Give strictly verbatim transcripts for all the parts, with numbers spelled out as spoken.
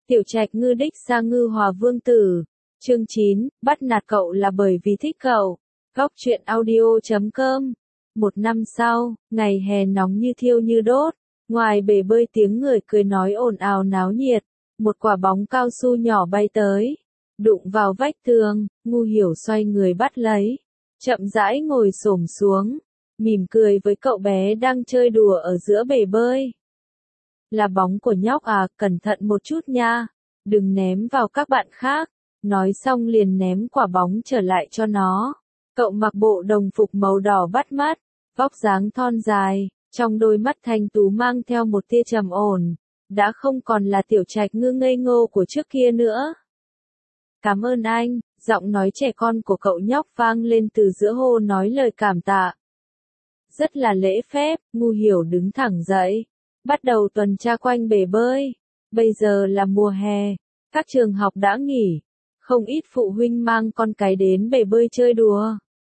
Tiểu Trạch Ngư đích Sa Ngư Hòa Vương Tử. Chương chín, bắt nạt cậu là bởi vì thích cậu. Góc truyện audio chấm com. Một năm sau, ngày hè nóng như thiêu như đốt, ngoài bể bơi tiếng người cười nói ồn ào náo nhiệt, một quả bóng cao su nhỏ bay tới, đụng vào vách tường, Ngu Hiểu xoay người bắt lấy, chậm rãi ngồi xổm xuống, mỉm cười với cậu bé đang chơi đùa ở giữa bể bơi. Là bóng của nhóc à, cẩn thận một chút nha, đừng ném vào các bạn khác. Nói xong liền ném quả bóng trở lại cho nó. Cậu mặc bộ đồng phục màu đỏ bắt mắt, vóc dáng thon dài, trong đôi mắt thanh tú mang theo một tia trầm ổn, đã không còn là Tiểu Trạch Ngư ngây ngô của trước kia nữa. Cảm ơn anh, giọng nói trẻ con của cậu nhóc vang lên từ giữa hồ nói lời cảm tạ. Rất là lễ phép, Ngu Hiểu đứng thẳng dậy, bắt đầu tuần tra quanh bể bơi. Bây giờ là mùa hè, các trường học đã nghỉ. Không ít phụ huynh mang con cái đến bể bơi chơi đùa.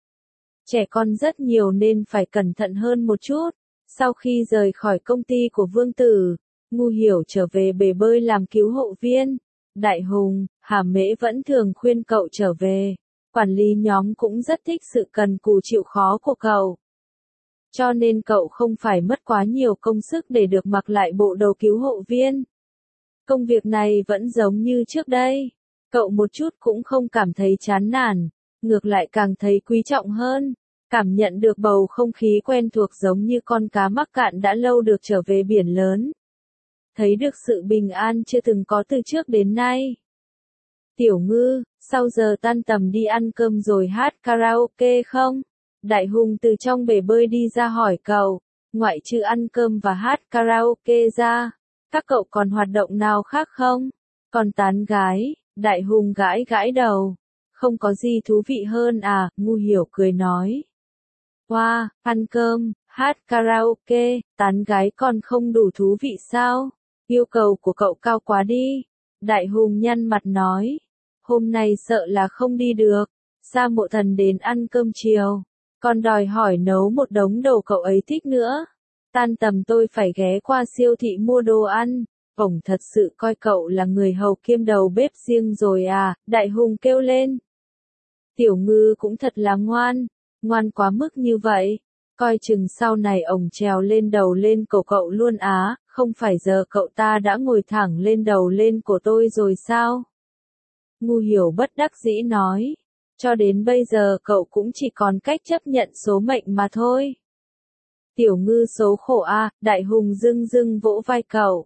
Trẻ con rất nhiều nên phải cẩn thận hơn một chút. Sau khi rời khỏi công ty của Vương Tử, Ngu Hiểu trở về bể bơi làm cứu hộ viên. Đại Hùng, Hà Mễ vẫn thường khuyên cậu trở về. Quản lý nhóm cũng rất thích sự cần cù chịu khó của cậu. Cho nên cậu không phải mất quá nhiều công sức để được mặc lại bộ đồ cứu hộ viên. Công việc này vẫn giống như trước đây. Cậu một chút cũng không cảm thấy chán nản, ngược lại càng thấy quý trọng hơn, cảm nhận được bầu không khí quen thuộc giống như con cá mắc cạn đã lâu được trở về biển lớn. Thấy được sự bình an chưa từng có từ trước đến nay. Tiểu Ngư, sau giờ tan tầm đi ăn cơm rồi hát karaoke không? Đại Hùng từ trong bể bơi đi ra hỏi cậu, ngoại trừ ăn cơm và hát karaoke ra, các cậu còn hoạt động nào khác không? Còn tán gái? Đại Hùng gãi gãi đầu. Không có gì thú vị hơn à, Ngu Hiểu cười nói. Wow, ăn cơm, hát karaoke, tán gái còn không đủ thú vị sao? Yêu cầu của cậu cao quá đi. Đại Hùng nhăn mặt nói. Hôm nay sợ là không đi được. Sa Mộ Thần đến ăn cơm chiều. Còn đòi hỏi nấu một đống đồ cậu ấy thích nữa. Tan tầm tôi phải ghé qua siêu thị mua đồ ăn. Ổng thật sự coi cậu là người hầu kiêm đầu bếp riêng rồi à, Đại Hùng kêu lên. Tiểu Ngư cũng thật là ngoan, ngoan quá mức như vậy, coi chừng sau này ổng trèo lên đầu lên cổ cậu luôn á, không phải giờ cậu ta đã ngồi thẳng lên đầu lên cổ tôi rồi sao? Ngu Hiểu bất đắc dĩ nói, cho đến bây giờ cậu cũng chỉ còn cách chấp nhận số mệnh mà thôi. Tiểu Ngư số khổ a, Đại Hùng dưng dưng vỗ vai cậu.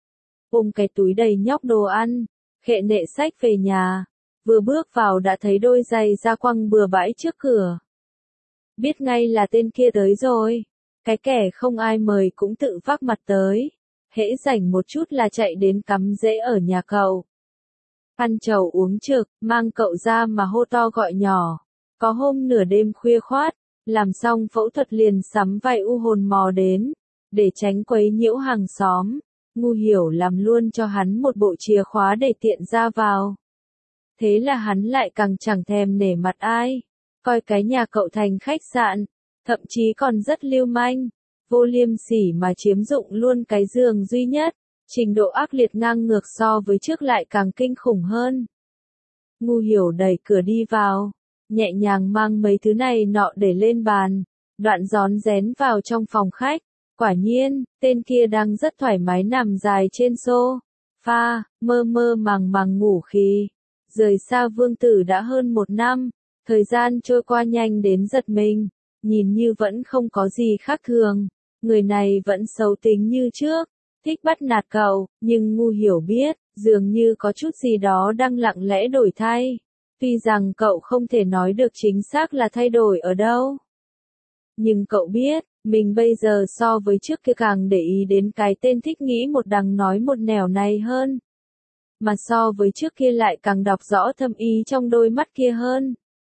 Ôm cái túi đầy nhóc đồ ăn, khệ nệ xách về nhà, vừa bước vào đã thấy đôi giày da quăng bừa bãi trước cửa. Biết ngay là tên kia tới rồi, cái kẻ không ai mời cũng tự vác mặt tới, hễ rảnh một chút là chạy đến cắm rễ ở nhà cậu. Ăn trầu uống trực, mang cậu ra mà hô to gọi nhỏ, có hôm nửa đêm khuya khoát, làm xong phẫu thuật liền sắm vai u hồn mò đến, để tránh quấy nhiễu hàng xóm. Ngu Hiểu làm luôn cho hắn một bộ chìa khóa để tiện ra vào. Thế là hắn lại càng chẳng thèm nể mặt ai, coi cái nhà cậu thành khách sạn, thậm chí còn rất lưu manh, vô liêm sỉ mà chiếm dụng luôn cái giường duy nhất, trình độ ác liệt ngang ngược so với trước lại càng kinh khủng hơn. Ngu Hiểu đẩy cửa đi vào, nhẹ nhàng mang mấy thứ này nọ để lên bàn, đoạn rón rén vào trong phòng khách. Quả nhiên, tên kia đang rất thoải mái nằm dài trên sofa, mơ mơ màng màng ngủ khi. Rời xa Vương Tử đã hơn một năm, thời gian trôi qua nhanh đến giật mình, nhìn như vẫn không có gì khác thường. Người này vẫn xấu tính như trước, thích bắt nạt cậu, nhưng Ngu Hiểu biết, dường như có chút gì đó đang lặng lẽ đổi thay. Tuy rằng cậu không thể nói được chính xác là thay đổi ở đâu. Nhưng cậu biết, mình bây giờ so với trước kia càng để ý đến cái tên thích nghĩ một đằng nói một nẻo này hơn. Mà so với trước kia lại càng đọc rõ thâm ý trong đôi mắt kia hơn.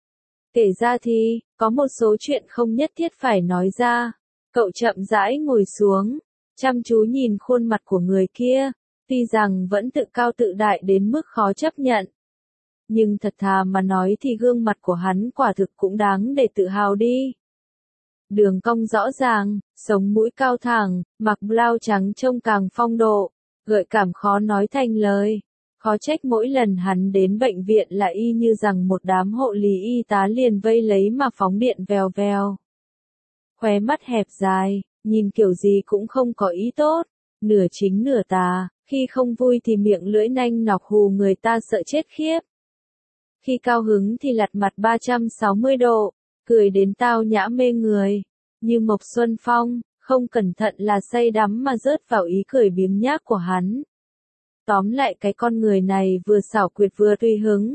Kể ra thì, có một số chuyện không nhất thiết phải nói ra. Cậu chậm rãi ngồi xuống, chăm chú nhìn khuôn mặt của người kia, tuy rằng vẫn tự cao tự đại đến mức khó chấp nhận. Nhưng thật thà mà nói thì gương mặt của hắn quả thực cũng đáng để tự hào đi. Đường cong rõ ràng, sống mũi cao thẳng, mặc blau trắng trông càng phong độ, gợi cảm khó nói thành lời. Khó trách mỗi lần hắn đến bệnh viện là y như rằng một đám hộ lý y tá liền vây lấy mà phóng điện vèo vèo. Khóe mắt hẹp dài, nhìn kiểu gì cũng không có ý tốt, nửa chính nửa tà, khi không vui thì miệng lưỡi nanh nọc hù người ta sợ chết khiếp. Khi cao hứng thì lật mặt ba trăm sáu mươi độ, cười đến tao nhã mê người, như Mộc Xuân Phong, không cẩn thận là say đắm mà rớt vào ý cười biếng nhác của hắn. Tóm lại cái con người này vừa xảo quyệt vừa tùy hứng.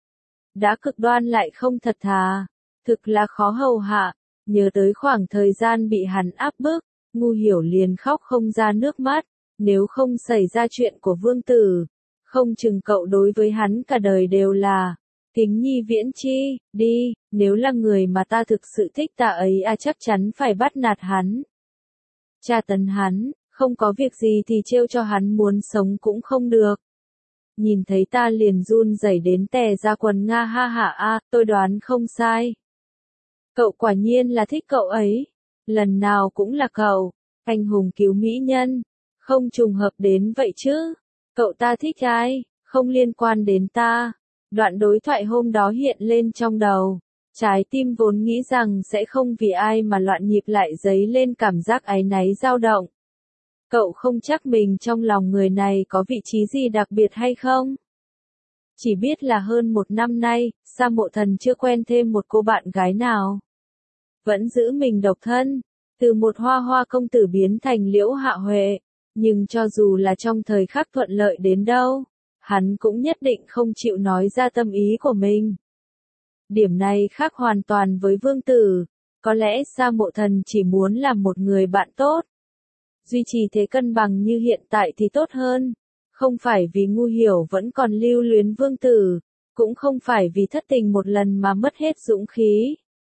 Đã cực đoan lại không thật thà, thực là khó hầu hạ, nhớ tới khoảng thời gian bị hắn áp bức, Ngu Hiểu liền khóc không ra nước mắt, nếu không xảy ra chuyện của Vương Tử, không chừng cậu đối với hắn cả đời đều là kính nhi viễn chi, đi, nếu là người mà ta thực sự thích ta ấy à chắc chắn phải bắt nạt hắn. Tra tấn hắn, không có việc gì thì trêu cho hắn muốn sống cũng không được. Nhìn thấy ta liền run rẩy đến tè ra quần nga ha hả a, tôi đoán không sai. Cậu quả nhiên là thích cậu ấy, lần nào cũng là cậu, anh hùng cứu mỹ nhân, không trùng hợp đến vậy chứ. Cậu ta thích ai, không liên quan đến ta. Đoạn đối thoại hôm đó hiện lên trong đầu, trái tim vốn nghĩ rằng sẽ không vì ai mà loạn nhịp lại dấy lên cảm giác áy náy dao động. Cậu không chắc mình trong lòng người này có vị trí gì đặc biệt hay không? Chỉ biết là hơn một năm nay, Sa Mộ Thần chưa quen thêm một cô bạn gái nào. Vẫn giữ mình độc thân, từ một hoa hoa công tử biến thành Liễu Hạ Huệ, nhưng cho dù là trong thời khắc thuận lợi đến đâu, hắn cũng nhất định không chịu nói ra tâm ý của mình. Điểm này khác hoàn toàn với Vương Tử, có lẽ Sa Mộ Thần chỉ muốn làm một người bạn tốt. Duy trì thế cân bằng như hiện tại thì tốt hơn, không phải vì Ngu Hiểu vẫn còn lưu luyến Vương Tử, cũng không phải vì thất tình một lần mà mất hết dũng khí.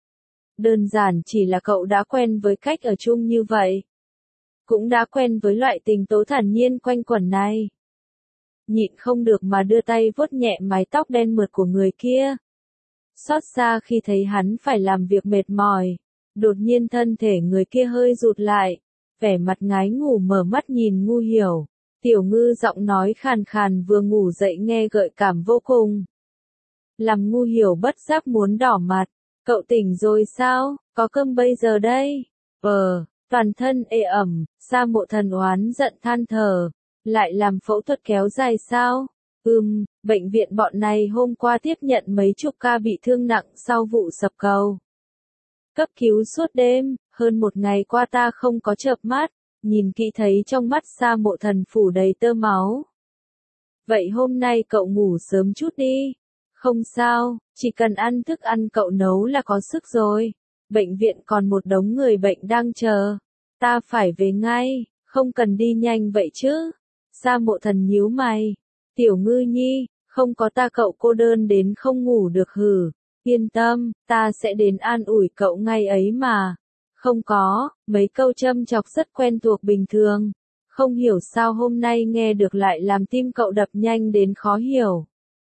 Đơn giản chỉ là cậu đã quen với cách ở chung như vậy. Cũng đã quen với loại tình tố thản nhiên quanh quẩn này. Nhịn không được mà đưa tay vuốt nhẹ mái tóc đen mượt của người kia. Xót xa khi thấy hắn phải làm việc mệt mỏi, đột nhiên thân thể người kia hơi rụt lại, vẻ mặt ngái ngủ mở mắt nhìn Ngu Hiểu. Tiểu Ngư giọng nói khàn khàn vừa ngủ dậy nghe gợi cảm vô cùng. Làm Ngu Hiểu bất giác muốn đỏ mặt. Cậu tỉnh rồi sao, có cơm bây giờ đây? Ờ, toàn thân ê ẩm, Sa Mộ Thần oán giận than thở. Lại làm phẫu thuật kéo dài sao? Ừm, bệnh viện bọn này hôm qua tiếp nhận mấy chục ca bị thương nặng sau vụ sập cầu. Cấp cứu suốt đêm, hơn một ngày qua ta không có chợp mắt, nhìn kỹ thấy trong mắt Sa Mộ Thần phủ đầy tơ máu. Vậy hôm nay cậu ngủ sớm chút đi. Không sao, chỉ cần ăn thức ăn cậu nấu là có sức rồi. Bệnh viện còn một đống người bệnh đang chờ. Ta phải về ngay, không cần đi nhanh vậy chứ. Sa Mộ Thần nhíu mày. Tiểu Ngư nhi, không có ta cậu cô đơn đến không ngủ được hử. Yên tâm, ta sẽ đến an ủi cậu ngay ấy mà. Không có, mấy câu châm chọc rất quen thuộc bình thường. Không hiểu sao hôm nay nghe được lại làm tim cậu đập nhanh đến khó hiểu.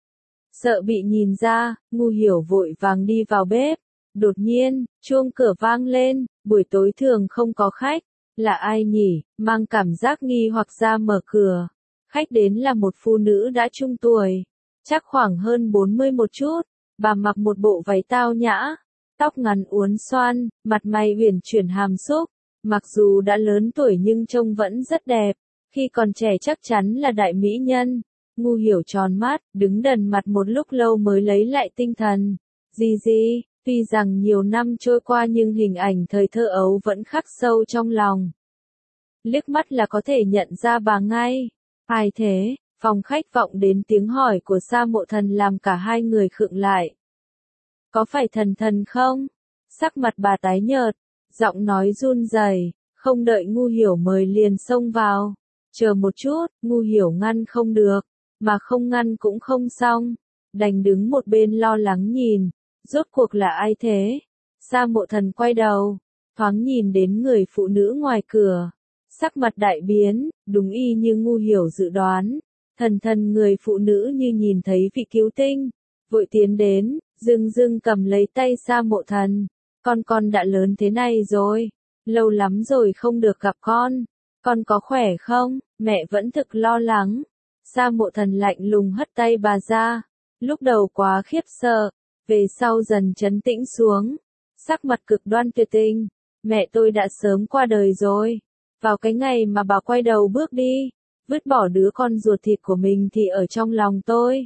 Sợ bị nhìn ra, Ngu Hiểu vội vàng đi vào bếp. Đột nhiên, chuông cửa vang lên, buổi tối thường không có khách. Là ai nhỉ, mang cảm giác nghi hoặc ra mở cửa. Khách đến là một phụ nữ đã trung tuổi, chắc khoảng hơn bốn mươi một chút. Bà mặc một bộ váy tao nhã, tóc ngắn uốn xoăn, mặt mày uyển chuyển hàm xúc. Mặc dù đã lớn tuổi nhưng trông vẫn rất đẹp, khi còn trẻ chắc chắn là đại mỹ nhân. Ngu Hiểu tròn mắt, đứng đần mặt một lúc lâu mới lấy lại tinh thần. Gì gì, tuy rằng nhiều năm trôi qua nhưng hình ảnh thời thơ ấu vẫn khắc sâu trong lòng. Liếc mắt là có thể nhận ra bà ngay. Ai thế? Phòng khách vọng đến tiếng hỏi của Sa Mộ Thần làm cả hai người khựng lại. Có phải Thần Thần không? Sắc mặt bà tái nhợt, giọng nói run rẩy, không đợi Ngu Hiểu mời liền xông vào. Chờ một chút, Ngu Hiểu ngăn không được, mà không ngăn cũng không xong, đành đứng một bên lo lắng nhìn. Rốt cuộc là ai thế? Sa Mộ Thần quay đầu, thoáng nhìn đến người phụ nữ ngoài cửa. Sắc mặt đại biến, đúng y như Ngu Hiểu dự đoán. Thần thần người phụ nữ như nhìn thấy vị cứu tinh, vội tiến đến, dưng dưng cầm lấy tay Sa Mộ Thần. Con con đã lớn thế này rồi, lâu lắm rồi không được gặp con, con có khỏe không, mẹ vẫn thực lo lắng. Sa Mộ Thần lạnh lùng hất tay bà ra, lúc đầu quá khiếp sợ, về sau dần trấn tĩnh xuống, sắc mặt cực đoan tuyệt tình, mẹ tôi đã sớm qua đời rồi, vào cái ngày mà bà quay đầu bước đi, vứt bỏ đứa con ruột thịt của mình thì ở trong lòng tôi.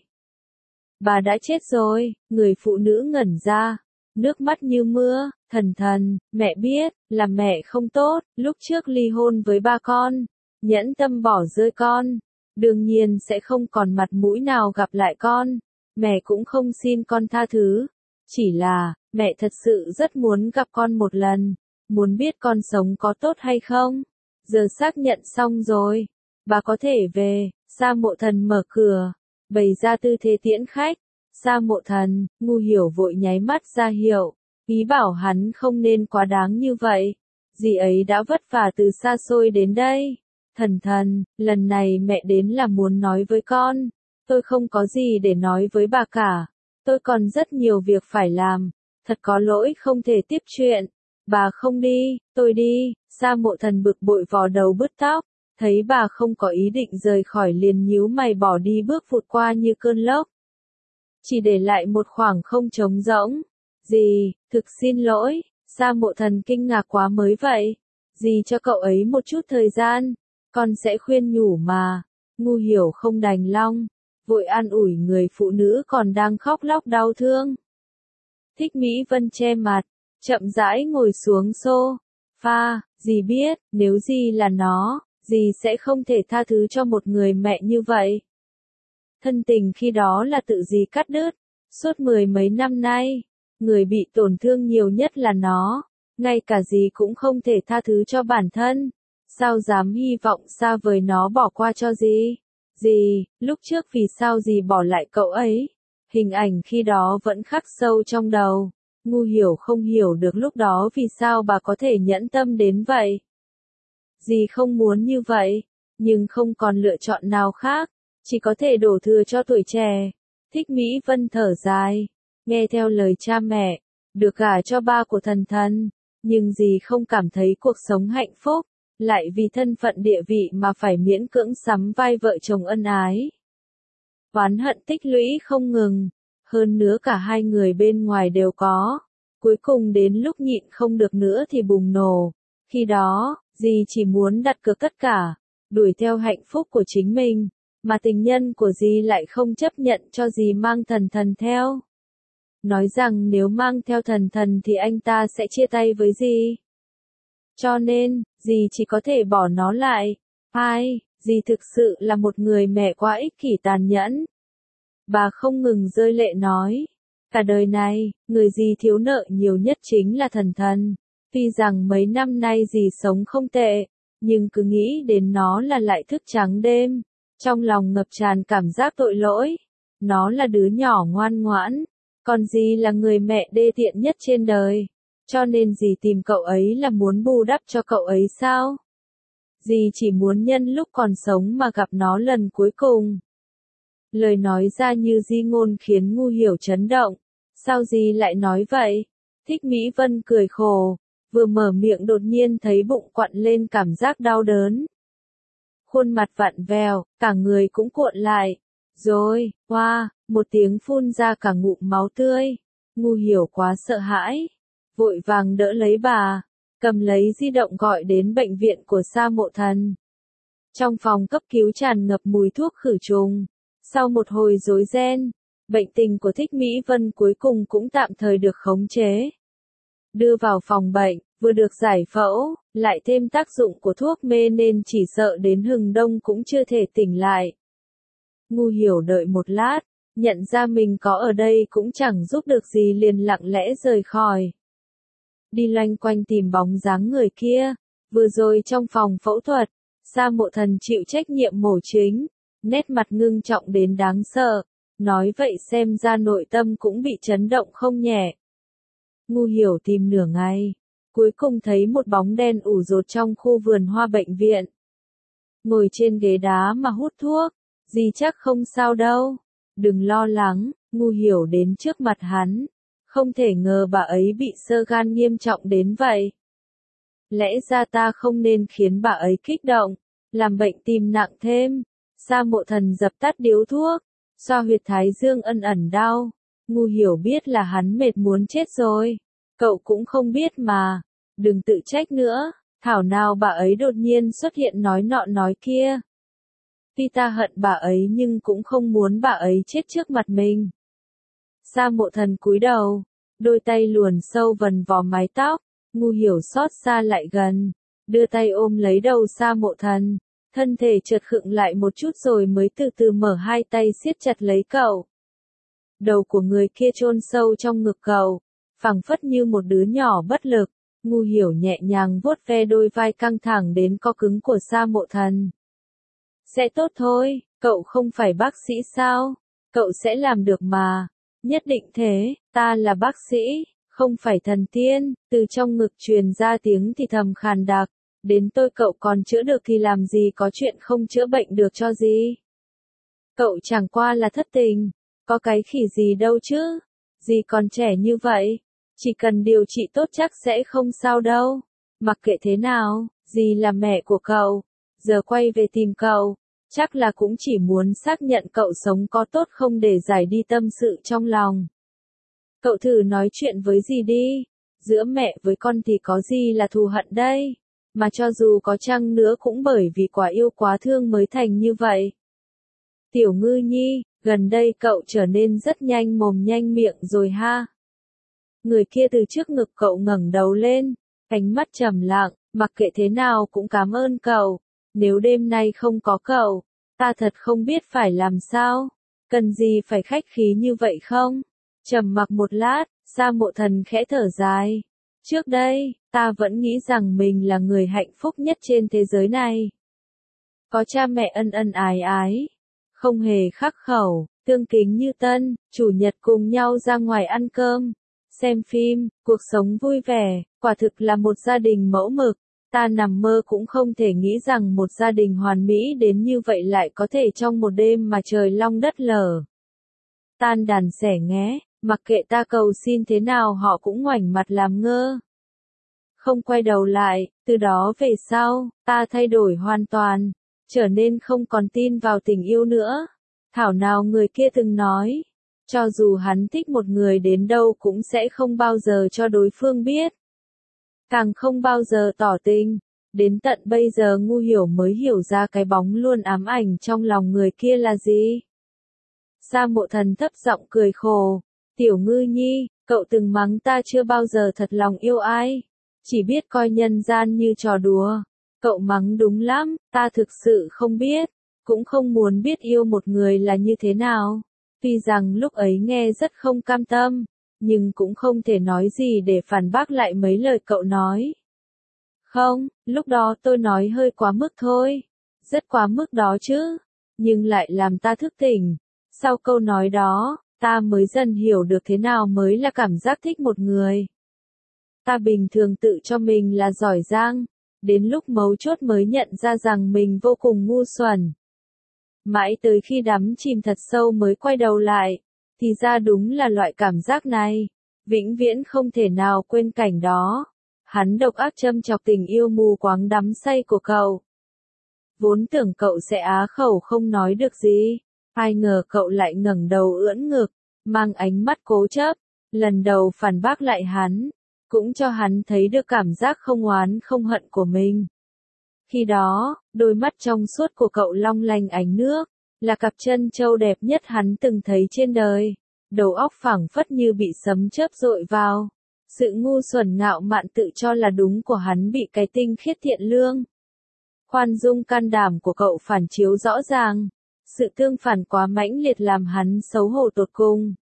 Bà đã chết rồi, người phụ nữ ngẩn ra, nước mắt như mưa, thần thần, mẹ biết, là mẹ không tốt, lúc trước ly hôn với ba con, nhẫn tâm bỏ rơi con, đương nhiên sẽ không còn mặt mũi nào gặp lại con, mẹ cũng không xin con tha thứ, chỉ là, mẹ thật sự rất muốn gặp con một lần, muốn biết con sống có tốt hay không, giờ xác nhận xong rồi, bà có thể về. Sa Mộ Thần mở cửa, bày ra tư thế tiễn khách. Sa Mộ Thần, Ngu Hiểu vội nháy mắt ra hiệu, ý bảo hắn không nên quá đáng như vậy. Dì ấy đã vất vả từ xa xôi đến đây. Thần thần, lần này mẹ đến là muốn nói với con. Tôi không có gì để nói với bà cả. Tôi còn rất nhiều việc phải làm. Thật có lỗi không thể tiếp chuyện. Bà không đi, tôi đi. Sa Mộ Thần bực bội vò đầu bứt tóc. Thấy bà không có ý định rời khỏi liền nhíu mày bỏ đi bước vụt qua như cơn lốc. Chỉ để lại một khoảng không trống rỗng. Dì, thực xin lỗi, Sa Mộ Thần kinh ngạc quá mới vậy. Dì cho cậu ấy một chút thời gian, con sẽ khuyên nhủ mà. Ngu Hiểu không đành lòng, vội an ủi người phụ nữ còn đang khóc lóc đau thương. Thích Mỹ Vân che mặt, chậm rãi ngồi xuống sofa, dì biết, nếu dì là nó, dì sẽ không thể tha thứ cho một người mẹ như vậy. Thân tình khi đó là tự dì cắt đứt, suốt mười mấy năm nay, người bị tổn thương nhiều nhất là nó, ngay cả dì cũng không thể tha thứ cho bản thân, sao dám hy vọng xa vời nó bỏ qua cho dì. Dì, lúc trước vì sao dì bỏ lại cậu ấy? Hình ảnh khi đó vẫn khắc sâu trong đầu, Ngu Hiểu không hiểu được lúc đó vì sao bà có thể nhẫn tâm đến vậy. Dì không muốn như vậy, nhưng không còn lựa chọn nào khác, chỉ có thể đổ thừa cho tuổi trẻ. Thích Mỹ Vân thở dài, nghe theo lời cha mẹ, được gả cho ba của thần thần, nhưng dì không cảm thấy cuộc sống hạnh phúc, lại vì thân phận địa vị mà phải miễn cưỡng sắm vai vợ chồng ân ái. Oán hận tích lũy không ngừng, hơn nữa cả hai người bên ngoài đều có, cuối cùng đến lúc nhịn không được nữa thì bùng nổ. Khi đó, dì chỉ muốn đặt cược tất cả, đuổi theo hạnh phúc của chính mình, mà tình nhân của dì lại không chấp nhận cho dì mang thần thần theo. Nói rằng nếu mang theo thần thần thì anh ta sẽ chia tay với dì. Cho nên, dì chỉ có thể bỏ nó lại. Ai, dì thực sự là một người mẹ quá ích kỷ tàn nhẫn. Bà không ngừng rơi lệ nói, cả đời này, người dì thiếu nợ nhiều nhất chính là thần thần. Tuy rằng mấy năm nay dì sống không tệ, nhưng cứ nghĩ đến nó là lại thức trắng đêm, trong lòng ngập tràn cảm giác tội lỗi. Nó là đứa nhỏ ngoan ngoãn, còn dì là người mẹ đê tiện nhất trên đời, cho nên dì tìm cậu ấy là muốn bù đắp cho cậu ấy sao? Dì chỉ muốn nhân lúc còn sống mà gặp nó lần cuối cùng. Lời nói ra như di ngôn khiến Ngu Hiểu chấn động, sao dì lại nói vậy? Thích Mỹ Vân cười khổ. Vừa mở miệng đột nhiên thấy bụng quặn lên cảm giác đau đớn. Khuôn mặt vặn vẹo, cả người cũng cuộn lại. Rồi, hoa, một tiếng phun ra cả ngụm máu tươi. Ngu Hiểu quá sợ hãi. Vội vàng đỡ lấy bà, cầm lấy di động gọi đến bệnh viện của Sa Mộ Thần. Trong phòng cấp cứu tràn ngập mùi thuốc khử trùng. Sau một hồi rối ren, bệnh tình của Thích Mỹ Vân cuối cùng cũng tạm thời được khống chế. Đưa vào phòng bệnh, vừa được giải phẫu, lại thêm tác dụng của thuốc mê nên chỉ sợ đến hừng đông cũng chưa thể tỉnh lại. Ngu Hiểu đợi một lát, nhận ra mình có ở đây cũng chẳng giúp được gì liền lặng lẽ rời khỏi. Đi loanh quanh tìm bóng dáng người kia, vừa rồi trong phòng phẫu thuật, Sa Mộ Thần chịu trách nhiệm mổ chính, nét mặt ngưng trọng đến đáng sợ, nói vậy xem ra nội tâm cũng bị chấn động không nhẹ. Ngu Hiểu tìm nửa ngày, cuối cùng thấy một bóng đen ủ rột trong khu vườn hoa bệnh viện. Ngồi trên ghế đá mà hút thuốc, dì chắc không sao đâu, đừng lo lắng. Ngu Hiểu đến trước mặt hắn, không thể ngờ bà ấy bị xơ gan nghiêm trọng đến vậy. Lẽ ra ta không nên khiến bà ấy kích động, làm bệnh tim nặng thêm. Sa Mộ Thần dập tắt điếu thuốc, xoa huyệt thái dương ân ẩn đau. Ngu Hiểu biết là hắn mệt muốn chết rồi. Cậu cũng không biết mà. Đừng tự trách nữa. Thảo nào bà ấy đột nhiên xuất hiện nói nọ nói kia. Tuy ta hận bà ấy nhưng cũng không muốn bà ấy chết trước mặt mình. Sa Mộ Thần cúi đầu, đôi tay luồn sâu vần vào mái tóc. Ngu Hiểu xót xa lại gần, đưa tay ôm lấy đầu Sa Mộ Thần. Thân thể chợt khựng lại một chút rồi mới từ từ mở hai tay siết chặt lấy cậu. Đầu của người kia chôn sâu trong ngực cậu, phảng phất như một đứa nhỏ bất lực. Ngu Hiểu nhẹ nhàng vuốt ve đôi vai căng thẳng đến co cứng của Sa Mộ Thần. Sẽ tốt thôi, cậu không phải bác sĩ sao? Cậu sẽ làm được mà. Nhất định thế, ta là bác sĩ, không phải thần tiên. Từ trong ngực truyền ra tiếng thì thầm khàn đặc. Đến tôi cậu còn chữa được thì làm gì có chuyện không chữa bệnh được cho gì. Cậu chẳng qua là thất tình, có cái khỉ gì đâu chứ. Dì còn trẻ như vậy, chỉ cần điều trị tốt chắc sẽ không sao đâu. Mặc kệ thế nào, dì là mẹ của cậu, giờ quay về tìm cậu, chắc là cũng chỉ muốn xác nhận cậu sống có tốt không để giải đi tâm sự trong lòng. Cậu thử nói chuyện với dì đi, giữa mẹ với con thì có gì là thù hận đây. Mà cho dù có chăng nữa cũng bởi vì quá yêu quá thương mới thành như vậy. Tiểu Ngư Nhi, gần đây cậu trở nên rất nhanh mồm nhanh miệng rồi ha. Người kia từ trước ngực cậu ngẩng đầu lên, ánh mắt trầm lặng, mặc kệ thế nào cũng cảm ơn cậu. Nếu đêm nay không có cậu, ta thật không biết phải làm sao. Cần gì phải khách khí như vậy không? Trầm mặc một lát, Sa Mộ Thần khẽ thở dài. Trước đây, ta vẫn nghĩ rằng mình là người hạnh phúc nhất trên thế giới này. Có cha mẹ ân ân ái ái, không hề khắc khẩu, tương kính như tân, chủ nhật cùng nhau ra ngoài ăn cơm, xem phim, cuộc sống vui vẻ, quả thực là một gia đình mẫu mực. Ta nằm mơ cũng không thể nghĩ rằng một gia đình hoàn mỹ đến như vậy lại có thể trong một đêm mà trời long đất lở. Tan đàn xẻ nghé, mặc kệ ta cầu xin thế nào họ cũng ngoảnh mặt làm ngơ. Không quay đầu lại, từ đó về sau, ta thay đổi hoàn toàn, trở nên không còn tin vào tình yêu nữa. Thảo nào người kia từng nói, cho dù hắn thích một người đến đâu cũng sẽ không bao giờ cho đối phương biết. Càng không bao giờ tỏ tình. Đến tận bây giờ Ngu Hiểu mới hiểu ra cái bóng luôn ám ảnh trong lòng người kia là gì. Sa Mộ Thần thấp giọng cười khổ. Tiểu Ngư Nhi, cậu từng mắng ta chưa bao giờ thật lòng yêu ai. Chỉ biết coi nhân gian như trò đùa. Cậu mắng đúng lắm, ta thực sự không biết. Cũng không muốn biết yêu một người là như thế nào. Tuy rằng lúc ấy nghe rất không cam tâm, nhưng cũng không thể nói gì để phản bác lại mấy lời cậu nói. Không, lúc đó tôi nói hơi quá mức thôi. Rất quá mức đó chứ. Nhưng lại làm ta thức tỉnh. Sau câu nói đó, ta mới dần hiểu được thế nào mới là cảm giác thích một người. Ta bình thường tự cho mình là giỏi giang. Đến lúc mấu chốt mới nhận ra rằng mình vô cùng ngu xuẩn. Mãi tới khi đắm chìm thật sâu mới quay đầu lại. Thì ra đúng là loại cảm giác này. Vĩnh viễn không thể nào quên cảnh đó. Hắn độc ác châm chọc tình yêu mù quáng đắm say của cậu. Vốn tưởng cậu sẽ á khẩu không nói được gì. Ai ngờ cậu lại ngẩng đầu ưỡn ngực, mang ánh mắt cố chấp. Lần đầu phản bác lại hắn. Cũng cho hắn thấy được cảm giác không oán không hận của mình. Khi đó, đôi mắt trong suốt của cậu long lanh ánh nước. Là cặp chân trâu đẹp nhất hắn từng thấy trên đời. Đầu óc phảng phất như bị sấm chớp dội vào. Sự ngu xuẩn ngạo mạn tự cho là đúng của hắn bị cái tinh khiết thiện lương. Khoan dung can đảm của cậu phản chiếu rõ ràng. Sự tương phản quá mãnh liệt làm hắn xấu hổ tột cùng.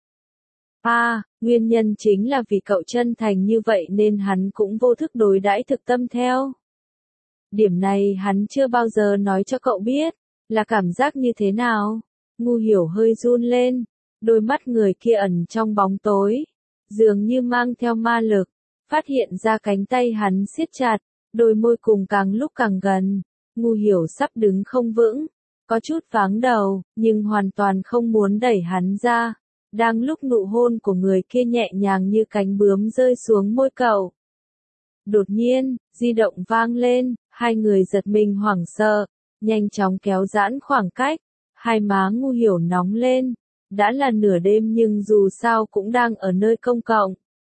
À, nguyên nhân chính là vì cậu chân thành như vậy nên hắn cũng vô thức đối đãi thực tâm theo. Điểm này hắn chưa bao giờ nói cho cậu biết, là cảm giác như thế nào. Ngu Hiểu hơi run lên, đôi mắt người kia ẩn trong bóng tối. Dường như mang theo ma lực, phát hiện ra cánh tay hắn siết chặt, đôi môi cùng càng lúc càng gần. Ngu Hiểu sắp đứng không vững, có chút váng đầu, nhưng hoàn toàn không muốn đẩy hắn ra. Đang lúc nụ hôn của người kia nhẹ nhàng như cánh bướm rơi xuống môi cậu. Đột nhiên, di động vang lên, hai người giật mình hoảng sợ, nhanh chóng kéo giãn khoảng cách, Hai má Ngu Hiểu nóng lên, đã là nửa đêm nhưng dù sao cũng đang ở nơi công cộng.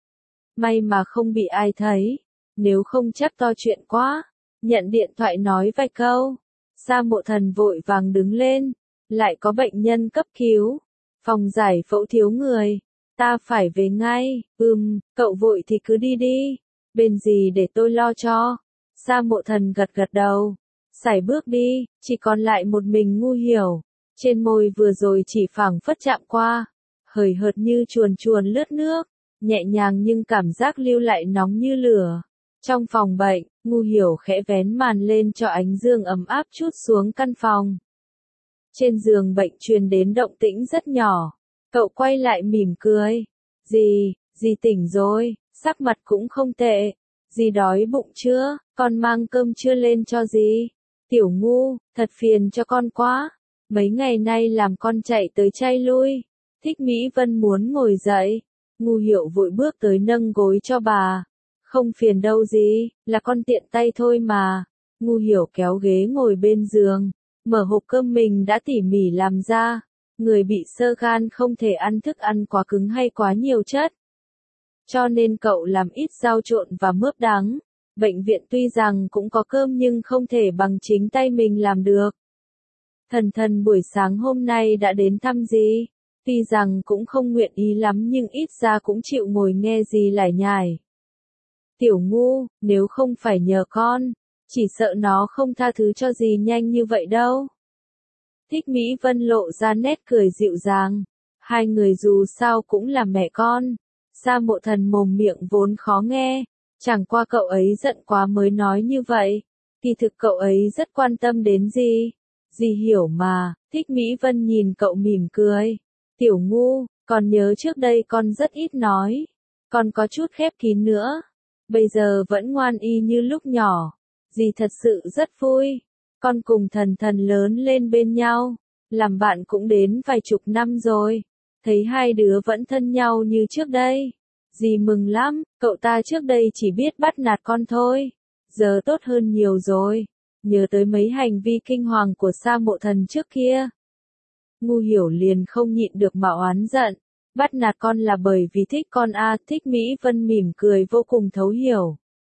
May mà không bị ai thấy, nếu không chắc to chuyện quá. Nhận điện thoại nói vài câu, Sa Mộ Thần vội vàng đứng lên, lại có bệnh nhân cấp cứu, phòng giải phẫu thiếu người, ta phải về ngay. Ừm, cậu vội thì cứ đi đi, bên gì để tôi lo cho. Sa Mộ Thần gật gật đầu, sải bước đi, chỉ còn lại một mình Ngu Hiểu, trên môi vừa rồi chỉ phảng phất chạm qua, hời hợt như chuồn chuồn lướt nước, nhẹ nhàng nhưng cảm giác lưu lại nóng như lửa. Trong phòng bệnh, Ngu Hiểu khẽ vén màn lên cho ánh dương ấm áp trút xuống căn phòng. Trên giường bệnh truyền đến động tĩnh rất nhỏ, cậu quay lại mỉm cười. Dì, dì tỉnh rồi, sắc mặt cũng không tệ. Dì đói bụng chưa, con mang cơm trưa lên cho dì. Tiểu Ngu, thật phiền cho con quá, mấy ngày nay làm con chạy tới chạy lui. Thích Mỹ Vân muốn ngồi dậy, Ngu Hiểu vội bước tới nâng gối cho bà. Không phiền đâu gì, là con tiện tay thôi mà. Ngu Hiểu kéo ghế ngồi bên giường, mở hộp cơm mình đã tỉ mỉ làm ra. Người bị xơ gan không thể ăn thức ăn quá cứng hay quá nhiều chất. Cho nên cậu làm ít rau trộn và mướp đắng. Bệnh viện tuy rằng cũng có cơm nhưng không thể bằng chính tay mình làm được. Thần Thần buổi sáng hôm nay đã đến thăm dì. Tuy rằng cũng không nguyện ý lắm nhưng ít ra cũng chịu ngồi nghe dì lải nhải. Tiểu Ngu, nếu không phải nhờ con, chỉ sợ nó không tha thứ cho dì nhanh như vậy đâu. Thích Mỹ Vân lộ ra nét cười dịu dàng. Hai người dù sao cũng là mẹ con. Sa Mộ Thần mồm miệng vốn khó nghe, chẳng qua cậu ấy giận quá mới nói như vậy. Kỳ thực cậu ấy rất quan tâm đến dì. Dì hiểu mà. Thích Mỹ Vân nhìn cậu mỉm cười. Tiểu Ngu, còn nhớ trước đây con rất ít nói, con có chút khép kín nữa. Bây giờ vẫn ngoan y như lúc nhỏ. Dì thật sự rất vui. Con cùng Thần Thần lớn lên bên nhau, làm bạn cũng đến vài chục năm rồi. Thấy hai đứa vẫn thân nhau như trước đây. Dì mừng lắm, cậu ta trước đây chỉ biết bắt nạt con thôi. Giờ tốt hơn nhiều rồi. Nhớ tới mấy hành vi kinh hoàng của Sa Mộ Thần trước kia. Ngu Hiểu liền không nhịn được mà oán giận. Bắt nạt con là bởi vì thích con a. Thích Mỹ Vân mỉm cười vô cùng thấu hiểu.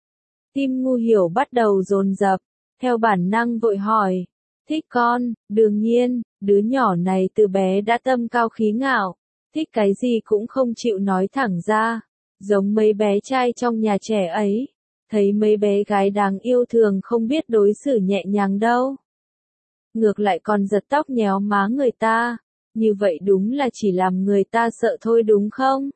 Tim Ngu Hiểu bắt đầu dồn dập, theo bản năng vội hỏi. Thích con, đương nhiên, đứa nhỏ này từ bé đã tâm cao khí ngạo. Thích cái gì cũng không chịu nói thẳng ra. Giống mấy bé trai trong nhà trẻ ấy. Thấy mấy bé gái đáng yêu thường không biết đối xử nhẹ nhàng đâu. Ngược lại còn giật tóc nhéo má người ta. Như vậy đúng là chỉ làm người ta sợ thôi đúng không?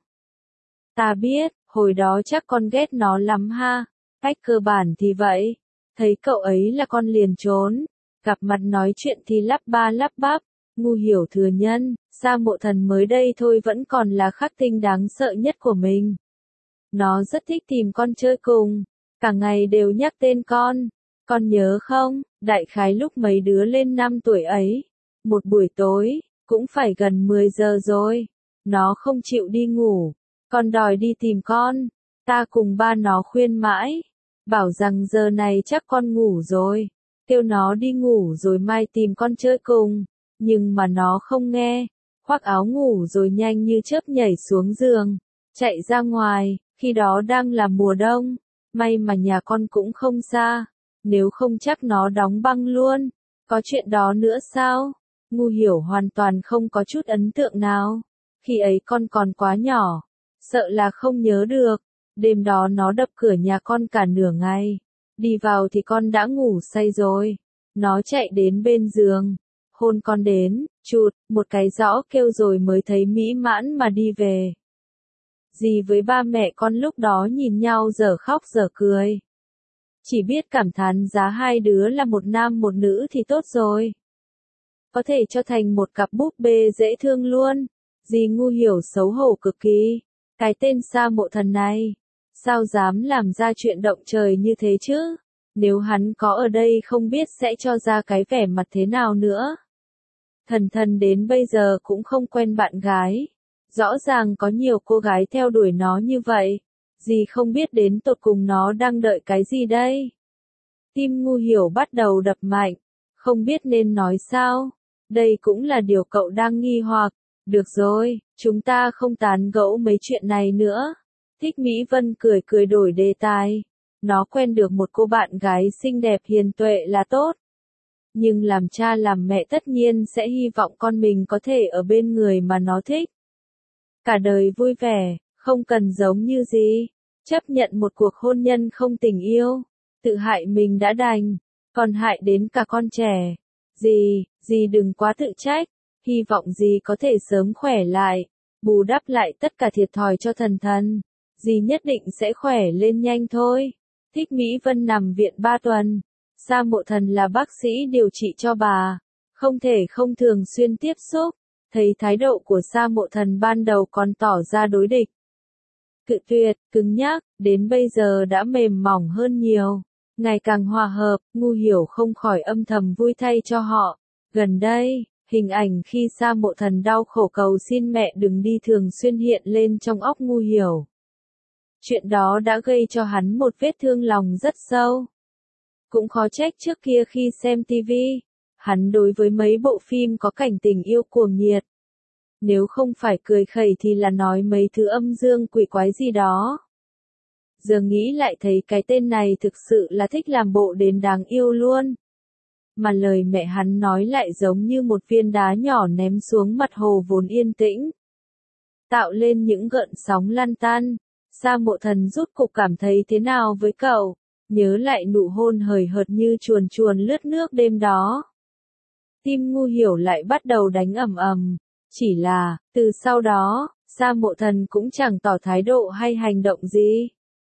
Ta biết, hồi đó chắc con ghét nó lắm ha. Cách cơ bản thì vậy. Thấy cậu ấy là con liền trốn. Gặp mặt nói chuyện thì lắp ba lắp bắp. Ngu Hiểu thừa nhân, Sa Mộ Thần mới đây thôi vẫn còn là khắc tinh đáng sợ nhất của mình. Nó rất thích tìm con chơi cùng. Cả ngày đều nhắc tên con. Con nhớ không, đại khái lúc mấy đứa lên năm tuổi ấy. Một buổi tối, cũng phải gần mười giờ rồi. Nó không chịu đi ngủ. Con đòi đi tìm con. Ta cùng ba nó khuyên mãi. Bảo rằng giờ này chắc con ngủ rồi. Kêu nó đi ngủ rồi mai tìm con chơi cùng. Nhưng mà nó không nghe. Khoác áo ngủ rồi nhanh như chớp nhảy xuống giường. Chạy ra ngoài, khi đó đang là mùa đông. May mà nhà con cũng không xa. Nếu không chắc nó đóng băng luôn. Có chuyện đó nữa sao? Ngu Hiểu hoàn toàn không có chút ấn tượng nào. Khi ấy con còn quá nhỏ. Sợ là không nhớ được. Đêm đó nó đập cửa nhà con cả nửa ngày. Đi vào thì con đã ngủ say rồi. Nó chạy đến bên giường. Hôn con đến, chụt, một cái rõ kêu rồi mới thấy mỹ mãn mà đi về. Dì với ba mẹ con lúc đó nhìn nhau dở khóc dở cười. Chỉ biết cảm thán giá hai đứa là một nam một nữ thì tốt rồi. Có thể cho thành một cặp búp bê dễ thương luôn. Dì Ngu Hiểu xấu hổ cực kỳ. Cái tên Sa Mộ Thần này. Sao dám làm ra chuyện động trời như thế chứ? Nếu hắn có ở đây không biết sẽ cho ra cái vẻ mặt thế nào nữa. Thần Thần đến bây giờ cũng không quen bạn gái. Rõ ràng có nhiều cô gái theo đuổi nó như vậy. Dì không biết đến tột cùng nó đang đợi cái gì đây. Tim Ngu Hiểu bắt đầu đập mạnh. Không biết nên nói sao. Đây cũng là điều cậu đang nghi hoặc. Được rồi, chúng ta không tán gẫu mấy chuyện này nữa. Thích Mỹ Vân cười cười đổi đề tài. Nó quen được một cô bạn gái xinh đẹp hiền tuệ là tốt. Nhưng làm cha làm mẹ tất nhiên sẽ hy vọng con mình có thể ở bên người mà nó thích. Cả đời vui vẻ, không cần giống như gì. Chấp nhận một cuộc hôn nhân không tình yêu. Tự hại mình đã đành, còn hại đến cả con trẻ. Dì, dì đừng quá tự trách. Hy vọng dì có thể sớm khỏe lại. Bù đắp lại tất cả thiệt thòi cho thần thần. Dì nhất định sẽ khỏe lên nhanh thôi. Thích Mỹ Vân nằm viện ba tuần. Sa Mộ Thần là bác sĩ điều trị cho bà. Không thể không thường xuyên tiếp xúc. Thấy thái độ của Sa Mộ Thần ban đầu còn tỏ ra đối địch. Cự tuyệt, cứng nhắc, đến bây giờ đã mềm mỏng hơn nhiều. Ngày càng hòa hợp, Ngu Hiểu không khỏi âm thầm vui thay cho họ. Gần đây, hình ảnh khi Sa Mộ Thần đau khổ cầu xin mẹ đừng đi thường xuyên hiện lên trong óc Ngu Hiểu. Chuyện đó đã gây cho hắn một vết thương lòng rất sâu. Cũng khó trách trước kia khi xem ti vi, hắn đối với mấy bộ phim có cảnh tình yêu cuồng nhiệt. Nếu không phải cười khẩy thì là nói mấy thứ âm dương quỷ quái gì đó. Giờ nghĩ lại thấy cái tên này thực sự là thích làm bộ đến đáng yêu luôn. Mà lời mẹ hắn nói lại giống như một viên đá nhỏ ném xuống mặt hồ vốn yên tĩnh. Tạo lên những gợn sóng lan tan. Sa Mộ Thần rút cục cảm thấy thế nào với cậu? Nhớ lại nụ hôn hời hợt như chuồn chuồn lướt nước đêm đó. Tim Ngu Hiểu lại bắt đầu đánh ầm ầm. Chỉ là, từ sau đó, Sa Mộ Thần cũng chẳng tỏ thái độ hay hành động gì.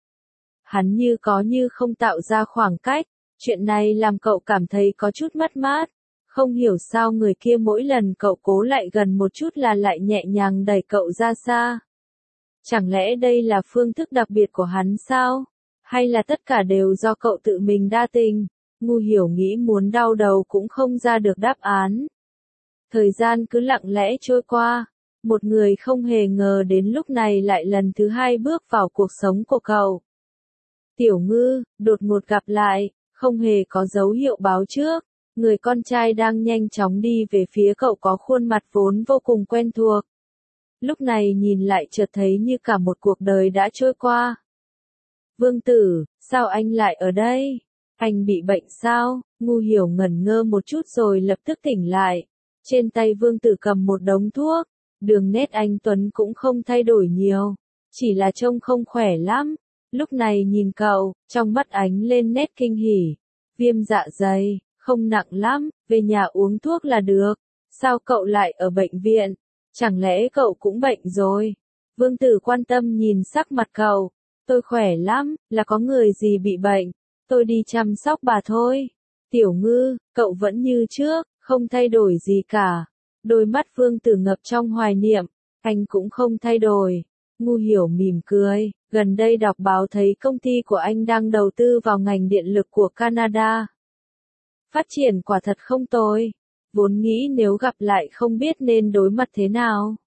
Hắn như có như không tạo ra khoảng cách. Chuyện này làm cậu cảm thấy có chút mất mát. Không hiểu sao người kia mỗi lần cậu cố lại gần một chút là lại nhẹ nhàng đẩy cậu ra xa. Chẳng lẽ đây là phương thức đặc biệt của hắn sao? Hay là tất cả đều do cậu tự mình đa tình? Ngu Hiểu nghĩ muốn đau đầu cũng không ra được đáp án. Thời gian cứ lặng lẽ trôi qua. Một người không hề ngờ đến lúc này lại lần thứ hai bước vào cuộc sống của cậu. Tiểu Ngư, đột ngột gặp lại, không hề có dấu hiệu báo trước. Người con trai đang nhanh chóng đi về phía cậu có khuôn mặt vốn vô cùng quen thuộc. Lúc này nhìn lại chợt thấy như cả một cuộc đời đã trôi qua. Vương Tử, sao anh lại ở đây? Anh bị bệnh sao? Ngu Hiểu ngẩn ngơ một chút rồi lập tức tỉnh lại. Trên tay Vương Tử cầm một đống thuốc. Đường nét anh Tuấn cũng không thay đổi nhiều. Chỉ là trông không khỏe lắm. Lúc này nhìn cậu, trong mắt ánh lên nét kinh hỉ. Viêm dạ dày, không nặng lắm, về nhà uống thuốc là được. Sao cậu lại ở bệnh viện? Chẳng lẽ cậu cũng bệnh rồi? Vương Tử quan tâm nhìn sắc mặt cậu. Tôi khỏe lắm, là có người gì bị bệnh. Tôi đi chăm sóc bà thôi. Tiểu Ngư, cậu vẫn như trước, không thay đổi gì cả. Đôi mắt Vương Tử ngập trong hoài niệm. Anh cũng không thay đổi. Ngu Hiểu mỉm cười. Gần đây đọc báo thấy công ty của anh đang đầu tư vào ngành điện lực của Canada. Phát triển quả thật không tồi. Vốn nghĩ nếu gặp lại không biết nên đối mặt thế nào.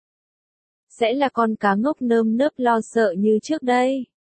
Sẽ là con cá ngốc nơm nớp lo sợ như trước đây.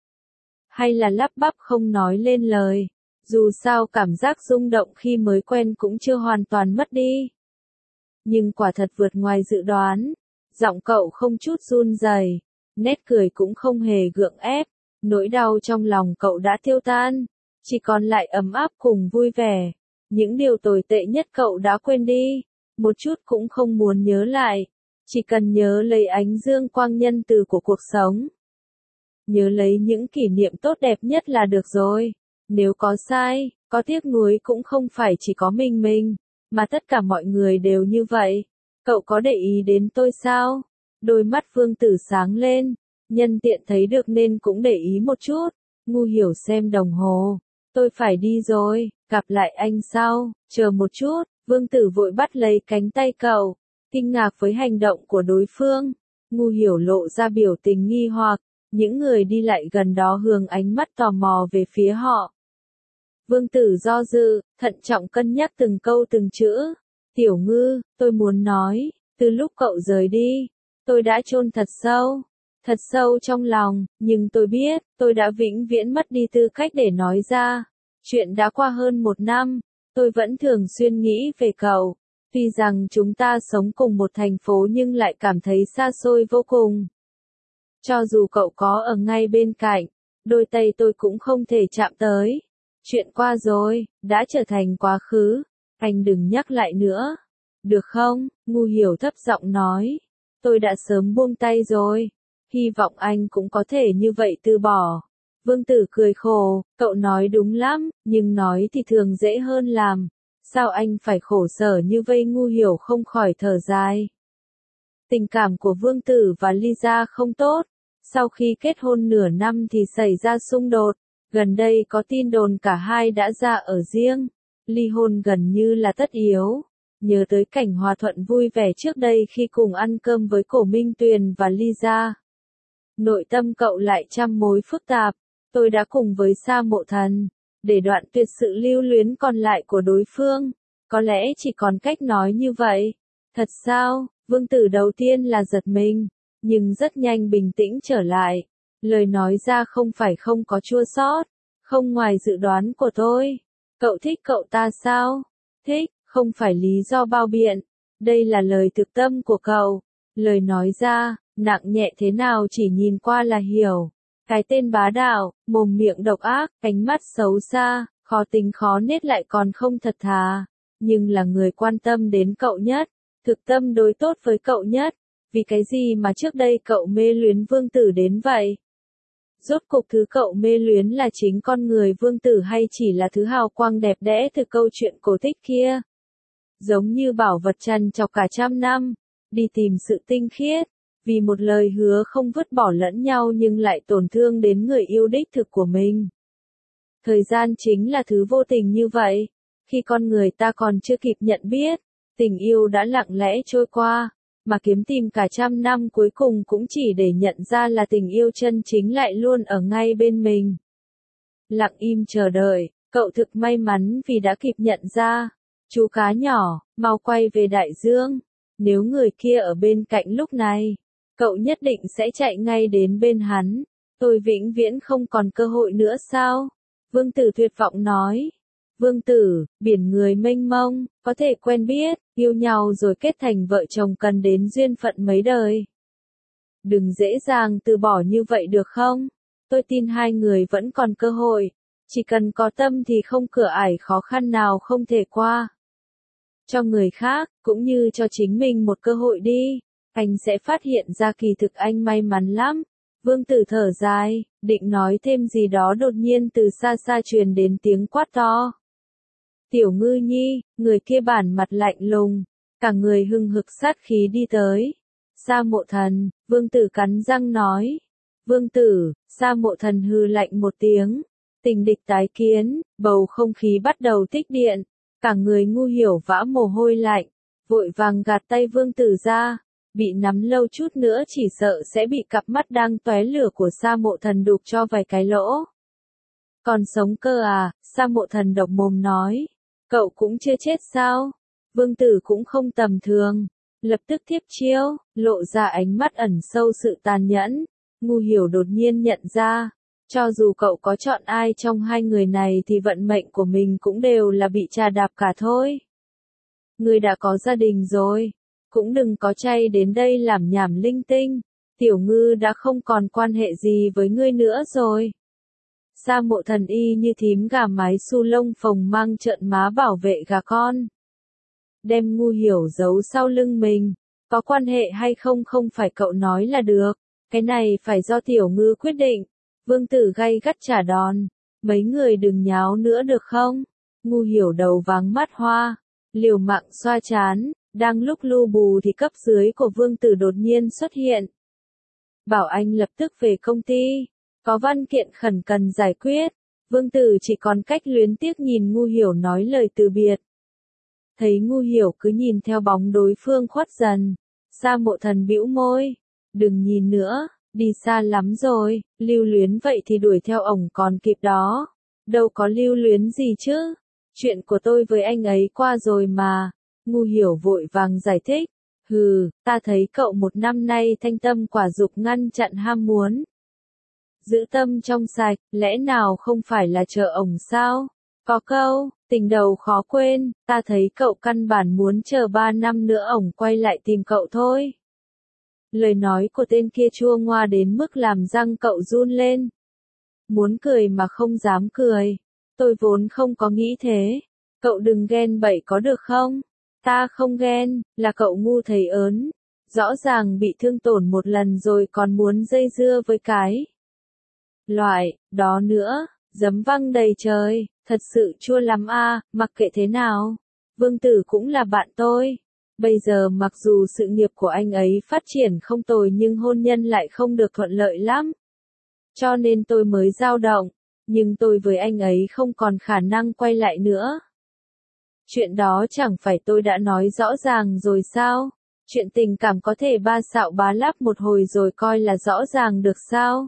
Hay là lắp bắp không nói lên lời. Dù sao cảm giác rung động khi mới quen cũng chưa hoàn toàn mất đi. Nhưng quả thật vượt ngoài dự đoán. Giọng cậu không chút run rẩy, nét cười cũng không hề gượng ép. Nỗi đau trong lòng cậu đã tiêu tan. Chỉ còn lại ấm áp cùng vui vẻ. Những điều tồi tệ nhất cậu đã quên đi. Một chút cũng không muốn nhớ lại. Chỉ cần nhớ lấy ánh dương quang nhân từ của cuộc sống. Nhớ lấy những kỷ niệm tốt đẹp nhất là được rồi. Nếu có sai, có tiếc nuối cũng không phải chỉ có mình mình, mà tất cả mọi người đều như vậy. Cậu có để ý đến tôi sao? Đôi mắt Vương Tử sáng lên. Nhân tiện thấy được nên cũng để ý một chút. Ngu Hiểu xem đồng hồ. Tôi phải đi rồi, gặp lại anh sau, chờ một chút. Vương Tử vội bắt lấy cánh tay cậu. Kinh ngạc với hành động của đối phương. Ngu Hiểu lộ ra biểu tình nghi hoặc. Những người đi lại gần đó hướng ánh mắt tò mò về phía họ. Vương Tử do dự, thận trọng cân nhắc từng câu từng chữ. Tiểu Ngư, tôi muốn nói, từ lúc cậu rời đi, tôi đã chôn thật sâu, thật sâu trong lòng, nhưng tôi biết, tôi đã vĩnh viễn mất đi tư cách để nói ra. Chuyện đã qua hơn một năm, tôi vẫn thường xuyên nghĩ về cậu. Tuy rằng chúng ta sống cùng một thành phố nhưng lại cảm thấy xa xôi vô cùng. Cho dù cậu có ở ngay bên cạnh, đôi tay tôi cũng không thể chạm tới. Chuyện qua rồi, đã trở thành quá khứ, anh đừng nhắc lại nữa. Được không? Ngu Hiểu thấp giọng nói. Tôi đã sớm buông tay rồi. Hy vọng anh cũng có thể như vậy từ bỏ. Vương Tử cười khổ, cậu nói đúng lắm, nhưng nói thì thường dễ hơn làm. Sao anh phải khổ sở như vây? Ngu Hiểu không khỏi thở dài. Tình cảm của Vương Tử và Lisa không tốt. Sau khi kết hôn nửa năm thì xảy ra xung đột. Gần đây có tin đồn cả hai đã ra ở riêng. Ly hôn gần như là tất yếu. Nhớ tới cảnh hòa thuận vui vẻ trước đây khi cùng ăn cơm với Cổ Minh Tuyền và Lisa. Nội tâm cậu lại trăm mối phức tạp. Tôi đã cùng với Sa Mộ Thần, để đoạn tuyệt sự lưu luyến còn lại của đối phương. Có lẽ chỉ còn cách nói như vậy. Thật sao? Vương Tử đầu tiên là giật mình, nhưng rất nhanh bình tĩnh trở lại. Lời nói ra không phải không có chua xót, không ngoài dự đoán của tôi. Cậu thích cậu ta sao? Thích, không phải lý do bao biện. Đây là lời thực tâm của cậu. Lời nói ra, nặng nhẹ thế nào chỉ nhìn qua là hiểu. Cái tên bá đạo, mồm miệng độc ác, ánh mắt xấu xa, khó tính khó nết lại còn không thật thà. Nhưng là người quan tâm đến cậu nhất, thực tâm đối tốt với cậu nhất. Vì cái gì mà trước đây cậu mê luyến Vương Tử đến vậy? Rốt cục thứ cậu mê luyến là chính con người Vương Tử hay chỉ là thứ hào quang đẹp đẽ từ câu chuyện cổ tích kia? Giống như bảo vật trằn trọc cả trăm năm, đi tìm sự tinh khiết, vì một lời hứa không vứt bỏ lẫn nhau nhưng lại tổn thương đến người yêu đích thực của mình. Thời gian chính là thứ vô tình như vậy, khi con người ta còn chưa kịp nhận biết, tình yêu đã lặng lẽ trôi qua, mà kiếm tìm cả trăm năm cuối cùng cũng chỉ để nhận ra là tình yêu chân chính lại luôn ở ngay bên mình. Lặng im chờ đợi, cậu thực may mắn vì đã kịp nhận ra. Chú cá nhỏ, mau quay về đại dương. Nếu người kia ở bên cạnh lúc này, cậu nhất định sẽ chạy ngay đến bên hắn. Tôi vĩnh viễn không còn cơ hội nữa sao? Vương Tử tuyệt vọng nói. Vương Tử, biển người mênh mông, có thể quen biết, yêu nhau rồi kết thành vợ chồng cần đến duyên phận mấy đời. Đừng dễ dàng từ bỏ như vậy được không? Tôi tin hai người vẫn còn cơ hội. Chỉ cần có tâm thì không cửa ải khó khăn nào không thể qua. Cho người khác, cũng như cho chính mình một cơ hội đi. Anh sẽ phát hiện ra kỳ thực anh may mắn lắm. Vương Tử thở dài, định nói thêm gì đó đột nhiên từ xa xa truyền đến tiếng quát to. Tiểu Ngư Nhi, người kia bản mặt lạnh lùng, cả người hừng hực sát khí đi tới. Sa Mộ Thần, Vương Tử cắn răng nói. Vương Tử, Sa Mộ Thần hừ lạnh một tiếng. Tình địch tái kiến, bầu không khí bắt đầu tích điện. Cả người Ngu Hiểu vã mồ hôi lạnh, vội vàng gạt tay Vương Tử ra. Bị nắm lâu chút nữa chỉ sợ sẽ bị cặp mắt đang tóe lửa của Sa Mộ Thần đục cho vài cái lỗ. Còn sống cơ à? Sa Mộ Thần độc mồm nói. Cậu cũng chưa chết sao? Vương Tử cũng không tầm thường. Lập tức tiếp chiêu, lộ ra ánh mắt ẩn sâu sự tàn nhẫn. Ngu Hiểu đột nhiên nhận ra, cho dù cậu có chọn ai trong hai người này thì vận mệnh của mình cũng đều là bị trà đạp cả thôi. Người đã có gia đình rồi, cũng đừng có chay đến đây làm nhảm linh tinh. Tiểu Ngư đã không còn quan hệ gì với ngươi nữa rồi. Sa Mộ Thần y như thím gà mái su lông phồng mang trợn má bảo vệ gà con. Đem Ngu Hiểu giấu sau lưng mình. Có quan hệ hay không không phải cậu nói là được. Cái này phải do Tiểu Ngư quyết định. Vương Tử gay gắt trả đòn. Mấy người đừng nháo nữa được không? Ngu Hiểu đầu váng mắt hoa, liều mạng xoa chán. Đang lúc lu bù thì cấp dưới của Vương Tử đột nhiên xuất hiện. Bảo anh lập tức về công ty. Có văn kiện khẩn cần giải quyết. Vương Tử chỉ còn cách luyến tiếc nhìn Ngu Hiểu nói lời từ biệt. Thấy Ngu Hiểu cứ nhìn theo bóng đối phương khuất dần. Sa Mộ Thần bĩu môi. Đừng nhìn nữa, đi xa lắm rồi, lưu luyến vậy thì đuổi theo ổng còn kịp đó. Đâu có lưu luyến gì chứ. Chuyện của tôi với anh ấy qua rồi mà. Ngu Hiểu vội vàng giải thích. Hừ, ta thấy cậu một năm nay thanh tâm quả dục ngăn chặn ham muốn. Giữ tâm trong sạch, lẽ nào không phải là chờ ổng sao? Có câu, Tình đầu khó quên, ta thấy cậu căn bản muốn chờ ba năm nữa ổng quay lại tìm cậu thôi. Lời nói của tên kia chua ngoa đến mức làm răng cậu run lên. Muốn cười mà không dám cười. Tôi vốn không có nghĩ thế. Cậu đừng ghen bậy có được không? Ta không ghen, là cậu ngu thấy ớn. Rõ ràng bị thương tổn một lần rồi còn muốn dây dưa với cái loại đó nữa, giấm văng đầy trời, thật sự chua lắm a, mặc kệ thế nào. Vương Tử cũng là bạn tôi. Bây giờ mặc dù sự nghiệp của anh ấy phát triển không tồi nhưng hôn nhân lại không được thuận lợi lắm. Cho nên tôi mới dao động, nhưng tôi với anh ấy không còn khả năng quay lại nữa. Chuyện đó chẳng phải tôi đã nói rõ ràng rồi sao? Chuyện tình cảm có thể ba xạo bá láp một hồi rồi coi là rõ ràng được sao?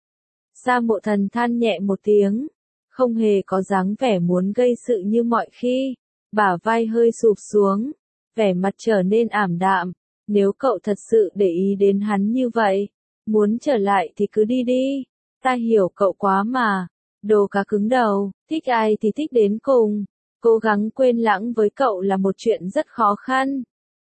Sa Mộ Thần than nhẹ một tiếng, không hề có dáng vẻ muốn gây sự như mọi khi, bả vai hơi sụp xuống, vẻ mặt trở nên ảm đạm. Nếu cậu thật sự để ý đến hắn như vậy, muốn trở lại thì cứ đi đi, ta hiểu cậu quá mà. Đồ cá cứng đầu, thích ai thì thích đến cùng, cố gắng quên lãng với cậu là một chuyện rất khó khăn.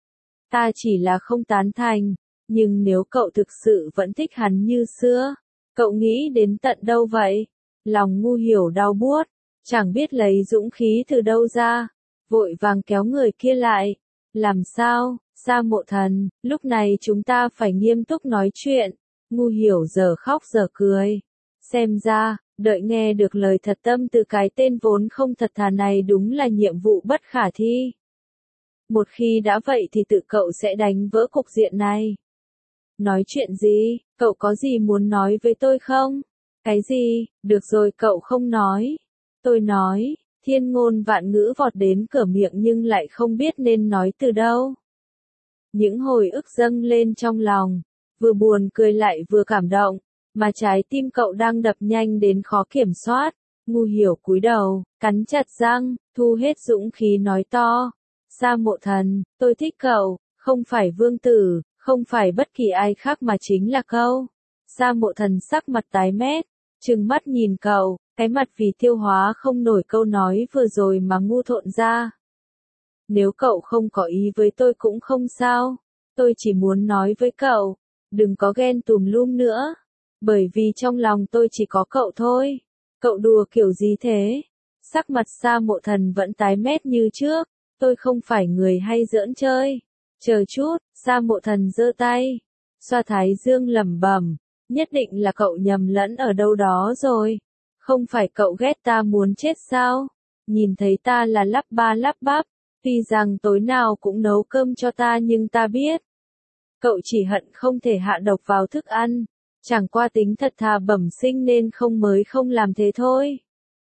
Ta chỉ là không tán thành, nhưng nếu cậu thực sự vẫn thích hắn như xưa, cậu nghĩ đến tận đâu vậy? Lòng Ngu Hiểu đau buốt, chẳng biết lấy dũng khí từ đâu ra, vội vàng kéo người kia lại. Làm sao, Sa Mộ Thần, lúc này chúng ta phải nghiêm túc nói chuyện. Ngu Hiểu giờ khóc giờ cười. Xem ra, đợi nghe được lời thật tâm từ cái tên vốn không thật thà này đúng là nhiệm vụ bất khả thi. Một khi đã vậy thì tự cậu sẽ đánh vỡ cục diện này. Nói chuyện gì, cậu có gì muốn nói với tôi không? Cái gì, được rồi cậu không nói. Tôi nói, thiên ngôn vạn ngữ vọt đến cửa miệng nhưng lại không biết nên nói từ đâu. Những hồi ức dâng lên trong lòng, vừa buồn cười lại vừa cảm động, mà trái tim cậu đang đập nhanh đến khó kiểm soát. Ngu Hiểu cúi đầu, cắn chặt răng, thu hết dũng khí nói to. Sa Mộ Thần, tôi thích cậu, không phải Vương Tử, không phải bất kỳ ai khác mà chính là cậu. Sa Mộ Thần sắc mặt tái mét, trừng mắt nhìn cậu, cái mặt vì tiêu hóa không nổi câu nói vừa rồi mà ngu thộn ra. Nếu cậu không có ý với tôi cũng không sao, tôi chỉ muốn nói với cậu, đừng có ghen tùm lum nữa, bởi vì trong lòng tôi chỉ có cậu thôi. Cậu đùa kiểu gì thế? Sắc mặt Sa Mộ Thần vẫn tái mét như trước, tôi không phải người hay giỡn chơi. Chờ chút, Sa Mộ Thần giơ tay, xoa thái dương lẩm bẩm, nhất định là cậu nhầm lẫn ở đâu đó rồi. Không phải cậu ghét ta muốn chết sao? Nhìn thấy ta là lắp ba lắp bắp, tuy rằng tối nào cũng nấu cơm cho ta nhưng ta biết. Cậu chỉ hận không thể hạ độc vào thức ăn, chẳng qua tính thật thà bẩm sinh nên không mới không làm thế thôi.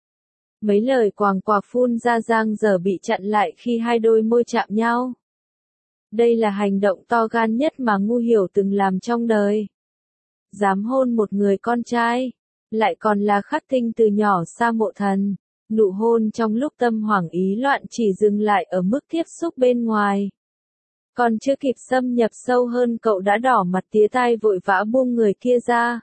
Mấy lời quàng quạc phun ra giang giờ bị chặn lại khi hai đôi môi chạm nhau. Đây là hành động to gan nhất mà Ngu Hiểu từng làm trong đời. Dám hôn một người con trai, lại còn là khắc tinh từ nhỏ Sa Mộ Thần. Nụ hôn trong lúc tâm hoảng ý loạn chỉ dừng lại ở mức tiếp xúc bên ngoài. Còn chưa kịp xâm nhập sâu hơn cậu đã đỏ mặt tía tai vội vã buông người kia ra.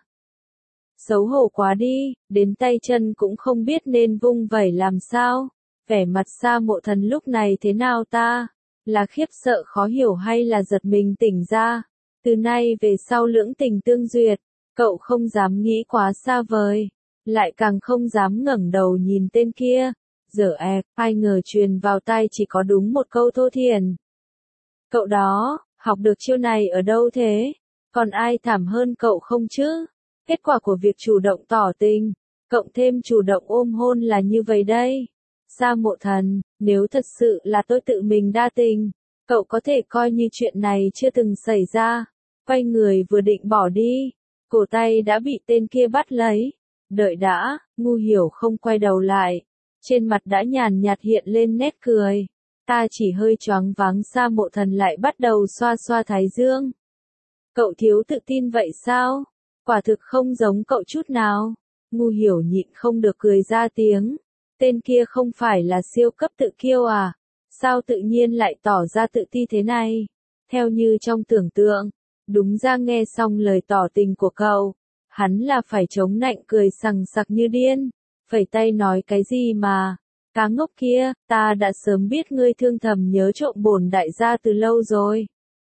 Xấu hổ quá đi, đến tay chân cũng không biết nên vung vẩy làm sao. Vẻ mặt Sa Mộ Thần lúc này thế nào ta? Là khiếp sợ khó hiểu hay là giật mình tỉnh ra? Từ nay về sau lưỡng tình tương duyệt, cậu không dám nghĩ quá xa vời, lại càng không dám ngẩng đầu nhìn tên kia. Giờ e, ai ngờ truyền vào tai chỉ có đúng một câu thô thiển. Cậu đó, học được chiêu này ở đâu thế? Còn ai thảm hơn cậu không chứ? Kết quả của việc chủ động tỏ tình, cộng thêm chủ động ôm hôn là như vậy đây. Sa Mộ Thần, nếu thật sự là tôi tự mình đa tình, cậu có thể coi như chuyện này chưa từng xảy ra. Quay người vừa định bỏ đi, cổ tay đã bị tên kia bắt lấy. Đợi đã, Ngu Hiểu không quay đầu lại, trên mặt đã nhàn nhạt hiện lên nét cười. Ta chỉ hơi choáng váng. Sa Mộ Thần lại bắt đầu xoa xoa thái dương. Cậu thiếu tự tin vậy sao? Quả thực không giống cậu chút nào. Ngu Hiểu nhịn không được cười ra tiếng. Tên kia không phải là siêu cấp tự kiêu à? Sao tự nhiên lại tỏ ra tự ti thế này? Theo như trong tưởng tượng, đúng ra nghe xong lời tỏ tình của cậu, hắn là phải chống nạnh cười sằng sặc như điên, phẩy tay nói cái gì mà, Cá ngốc kia, ta đã sớm biết ngươi thương thầm nhớ trộm bổn đại gia từ lâu rồi.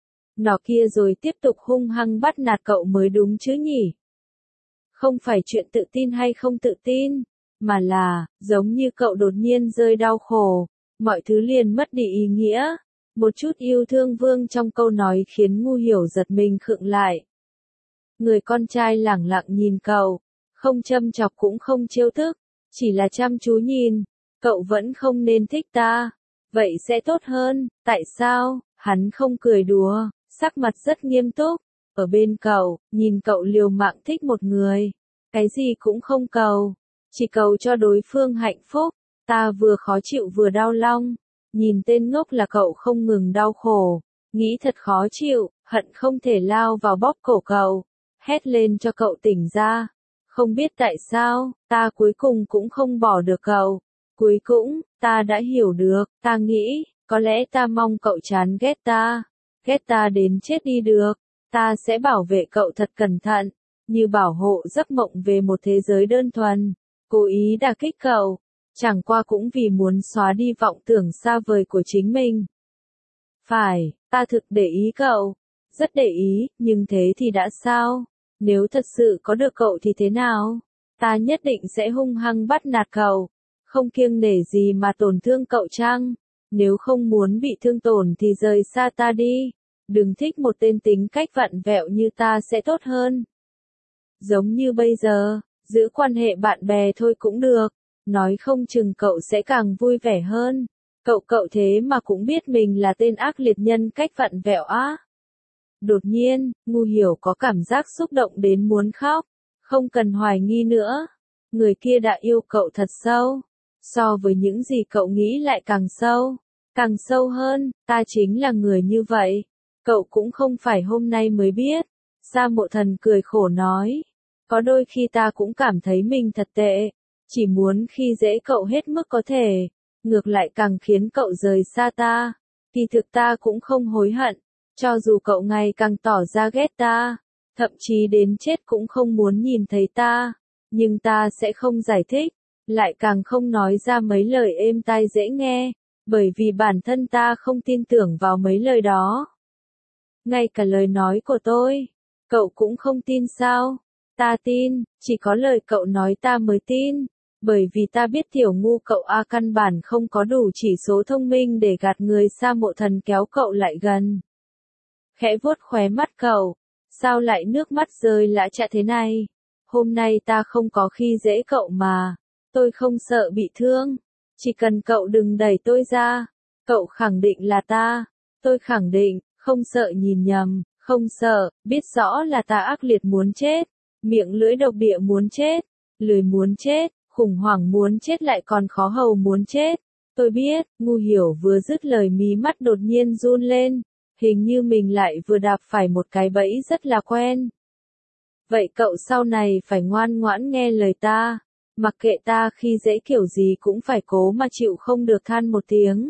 Nó kia rồi tiếp tục hung hăng bắt nạt cậu mới đúng chứ nhỉ? Không phải chuyện tự tin hay không tự tin, mà là, giống như cậu đột nhiên rơi đau khổ, mọi thứ liền mất đi ý nghĩa. Một chút yêu thương vương trong câu nói khiến Ngu Hiểu giật mình khựng lại. Người con trai lẳng lặng nhìn cậu, không châm chọc cũng không trêu tức, chỉ là chăm chú nhìn. Cậu vẫn không nên thích ta, vậy sẽ tốt hơn, tại sao? Hắn không cười đùa, sắc mặt rất nghiêm túc, ở bên cậu, nhìn cậu liều mạng thích một người, cái gì cũng không cầu, chỉ cầu cho đối phương hạnh phúc. Ta vừa khó chịu vừa đau lòng, nhìn tên ngốc là cậu không ngừng đau khổ, nghĩ thật khó chịu, hận không thể lao vào bóp cổ cậu, hét lên cho cậu tỉnh ra. Không biết tại sao, ta cuối cùng cũng không bỏ được cậu. Cuối cùng, ta đã hiểu được, ta nghĩ, có lẽ ta mong cậu chán ghét ta, ghét ta đến chết đi được, ta sẽ bảo vệ cậu thật cẩn thận, như bảo hộ giấc mộng về một thế giới đơn thuần, cố ý đả kích cậu, chẳng qua cũng vì muốn xóa đi vọng tưởng xa vời của chính mình. Phải, ta thực để ý cậu, rất để ý, nhưng thế thì đã sao? Nếu thật sự có được cậu thì thế nào? Ta nhất định sẽ hung hăng bắt nạt cậu. Không kiêng nể gì mà tổn thương cậu chăng? Nếu không muốn bị thương tổn thì rời xa ta đi. Đừng thích một tên tính cách vặn vẹo như ta sẽ tốt hơn. Giống như bây giờ, giữ quan hệ bạn bè thôi cũng được. Nói không chừng cậu sẽ càng vui vẻ hơn. Cậu cậu thế mà cũng biết mình là tên ác liệt nhân cách vặn vẹo á. Đột nhiên, Ngu Hiểu có cảm giác xúc động đến muốn khóc. Không cần hoài nghi nữa. Người kia đã yêu cậu thật sâu. So với những gì cậu nghĩ lại càng sâu, càng sâu hơn, ta chính là người như vậy. Cậu cũng không phải hôm nay mới biết. Sa Mộ Thần cười khổ nói. Có đôi khi ta cũng cảm thấy mình thật tệ. Chỉ muốn khi dễ cậu hết mức có thể. Ngược lại càng khiến cậu rời xa ta. Kỳ thực ta cũng không hối hận. Cho dù cậu ngày càng tỏ ra ghét ta. Thậm chí đến chết cũng không muốn nhìn thấy ta. Nhưng ta sẽ không giải thích. Lại càng không nói ra mấy lời êm tai dễ nghe, bởi vì bản thân ta không tin tưởng vào mấy lời đó. Ngay cả lời nói của tôi, cậu cũng không tin sao? Ta tin, chỉ có lời cậu nói ta mới tin, bởi vì ta biết tiểu ngu cậu A căn bản không có đủ chỉ số thông minh để gạt người. Sa Mộ Thần kéo cậu lại gần. Khẽ vuốt khóe mắt cậu, sao lại nước mắt rơi lã chã thế này? Hôm nay ta không có khi dễ cậu mà. Tôi không sợ bị thương, chỉ cần cậu đừng đẩy tôi ra. Cậu khẳng định là ta, tôi khẳng định, không sợ nhìn nhầm, không sợ, biết rõ là ta ác liệt muốn chết, miệng lưỡi độc địa muốn chết, lười muốn chết, khủng hoảng muốn chết lại còn khó hầu muốn chết. Tôi biết, Ngu Hiểu vừa dứt lời mí mắt đột nhiên run lên, hình như mình lại vừa đạp phải một cái bẫy rất là quen. Vậy cậu sau này phải ngoan ngoãn nghe lời ta. Mặc kệ ta khi dễ kiểu gì cũng phải cố mà chịu không được than một tiếng.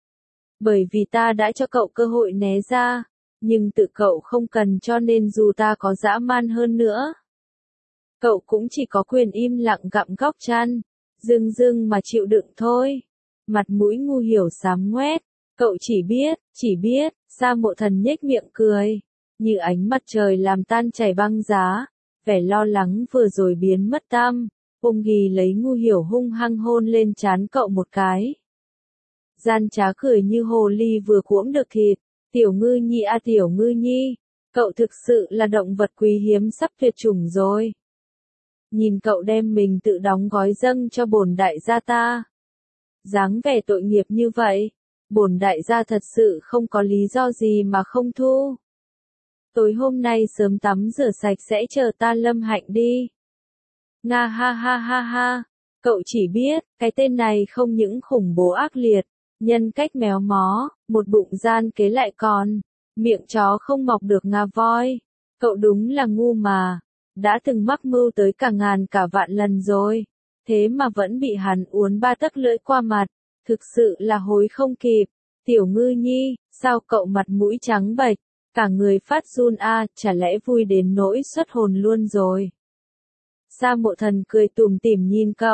Bởi vì ta đã cho cậu cơ hội né ra, nhưng tự cậu không cần cho nên dù ta có dã man hơn nữa. Cậu cũng chỉ có quyền im lặng gặm góc chăn, dưng dưng mà chịu đựng thôi. Mặt mũi Ngu Hiểu xám ngoét, cậu chỉ biết, chỉ biết, Sa Mộ Thần nhếch miệng cười, như ánh mặt trời làm tan chảy băng giá, vẻ lo lắng vừa rồi biến mất tăm. Ung Ghi lấy Ngu Hiểu hung hăng hôn lên trán cậu một cái. Gian trá cười như hồ ly vừa cuỗm được thịt. Tiểu Ngư Nhi a Tiểu Ngư Nhi, cậu thực sự là động vật quý hiếm sắp tuyệt chủng rồi. Nhìn cậu đem mình tự đóng gói dâng cho bổn đại gia ta. Dáng vẻ tội nghiệp như vậy, bổn đại gia thật sự không có lý do gì mà không thu. Tối hôm nay sớm tắm rửa sạch sẽ chờ ta Lâm Hạnh đi. Nga ha ha ha ha, cậu chỉ biết, cái tên này không những khủng bố ác liệt, nhân cách méo mó, một bụng gian kế lại còn, miệng chó không mọc được ngà voi. Cậu đúng là ngu mà, đã từng mắc mưu tới cả ngàn cả vạn lần rồi, thế mà vẫn bị hắn uốn ba tấc lưỡi qua mặt, thực sự là hối không kịp. Tiểu Ngư Nhi, sao cậu mặt mũi trắng bệch, cả người phát run a, chả lẽ vui đến nỗi xuất hồn luôn rồi. Sa Mộ Thần cười tủm tỉm nhìn cậu,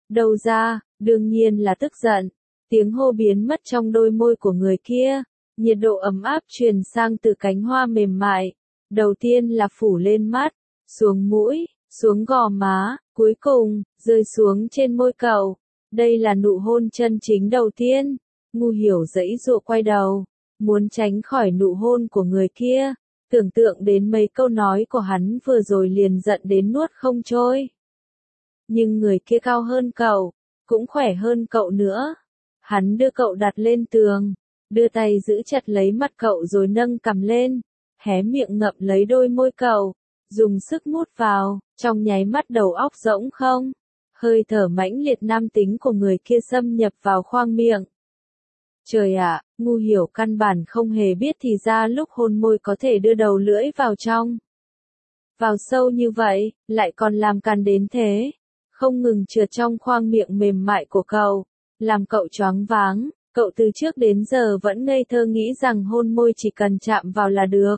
Đâu ra, đương nhiên là tức giận. Tiếng hô biến mất trong đôi môi của người kia. Nhiệt độ ấm áp truyền sang từ cánh hoa mềm mại. Đầu tiên là phủ lên mắt, xuống mũi, xuống gò má, cuối cùng, rơi xuống trên môi cậu. Đây là nụ hôn chân chính đầu tiên. Ngu Hiểu giãy giụa quay đầu, muốn tránh khỏi nụ hôn của người kia. Tưởng tượng đến mấy câu nói của hắn vừa rồi liền giận đến nuốt không trôi. Nhưng người kia cao hơn cậu, cũng khỏe hơn cậu nữa. Hắn đưa cậu đặt lên tường, đưa tay giữ chặt lấy mặt cậu rồi nâng cằm lên, hé miệng ngậm lấy đôi môi cậu, dùng sức mút vào, trong nháy mắt đầu óc rỗng không. Hơi thở mãnh liệt nam tính của người kia xâm nhập vào khoang miệng. Trời ạ, Ngu Hiểu căn bản không hề biết thì ra lúc hôn môi có thể đưa đầu lưỡi vào trong. Vào sâu như vậy, lại còn làm càn đến thế. Không ngừng trượt trong khoang miệng mềm mại của cậu, làm cậu choáng váng. Cậu từ trước đến giờ vẫn ngây thơ nghĩ rằng hôn môi chỉ cần chạm vào là được.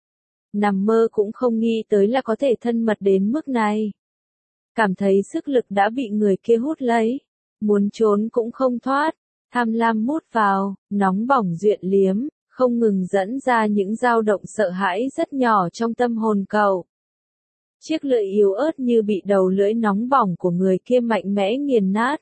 Nằm mơ cũng không nghĩ tới là có thể thân mật đến mức này. Cảm thấy sức lực đã bị người kia hút lấy, muốn trốn cũng không thoát, tham lam mút vào, nóng bỏng duyện liếm, không ngừng dẫn ra những dao động sợ hãi rất nhỏ trong tâm hồn cậu. Chiếc lưỡi yếu ớt như bị đầu lưỡi nóng bỏng của người kia mạnh mẽ nghiền nát.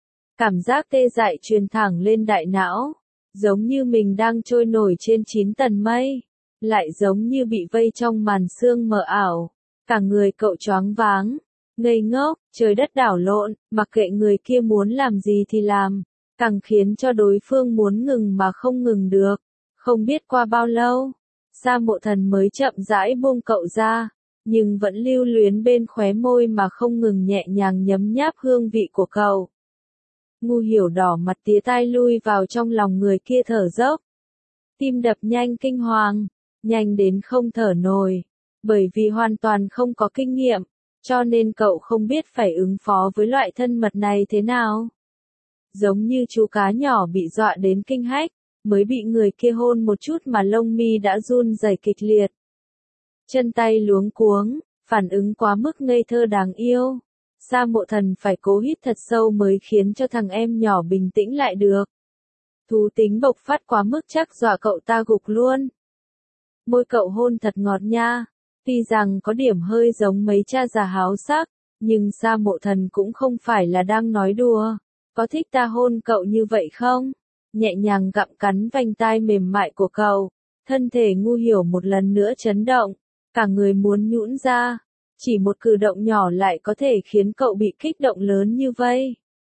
Cảm giác tê dại truyền thẳng lên đại não, giống như mình đang trôi nổi trên chín tầng mây, lại giống như bị vây trong màn sương mờ ảo. Cả người cậu choáng váng, ngây ngốc, trời đất đảo lộn, mặc kệ người kia muốn làm gì thì làm, càng khiến cho đối phương muốn ngừng mà không ngừng được. Không biết qua bao lâu, Sa Mộ Thần mới chậm rãi buông cậu ra, nhưng vẫn lưu luyến bên khóe môi mà không ngừng nhẹ nhàng nhấm nháp hương vị của cậu. Ngu Hiểu đỏ mặt tía tai lui vào trong lòng người kia thở dốc. Tim đập nhanh kinh hoàng, nhanh đến không thở nổi, bởi vì hoàn toàn không có kinh nghiệm, cho nên cậu không biết phải ứng phó với loại thân mật này thế nào. Giống như chú cá nhỏ bị dọa đến kinh hách, mới bị người kia hôn một chút mà lông mi đã run rẩy kịch liệt. Chân tay luống cuống, phản ứng quá mức ngây thơ đáng yêu. Sa Mộ Thần phải cố hít thật sâu mới khiến cho thằng em nhỏ bình tĩnh lại được. Thú tính bộc phát quá mức chắc dọa cậu ta gục luôn. Môi cậu hôn thật ngọt nha, tuy rằng có điểm hơi giống mấy cha già háo sắc, nhưng Sa Mộ Thần cũng không phải là đang nói đùa. Có thích ta hôn cậu như vậy không? Nhẹ nhàng gặm cắn vành tai mềm mại của cậu, thân thể Ngu Hiểu một lần nữa chấn động, cả người muốn nhũn ra. Chỉ một cử động nhỏ lại có thể khiến cậu bị kích động lớn như vậy.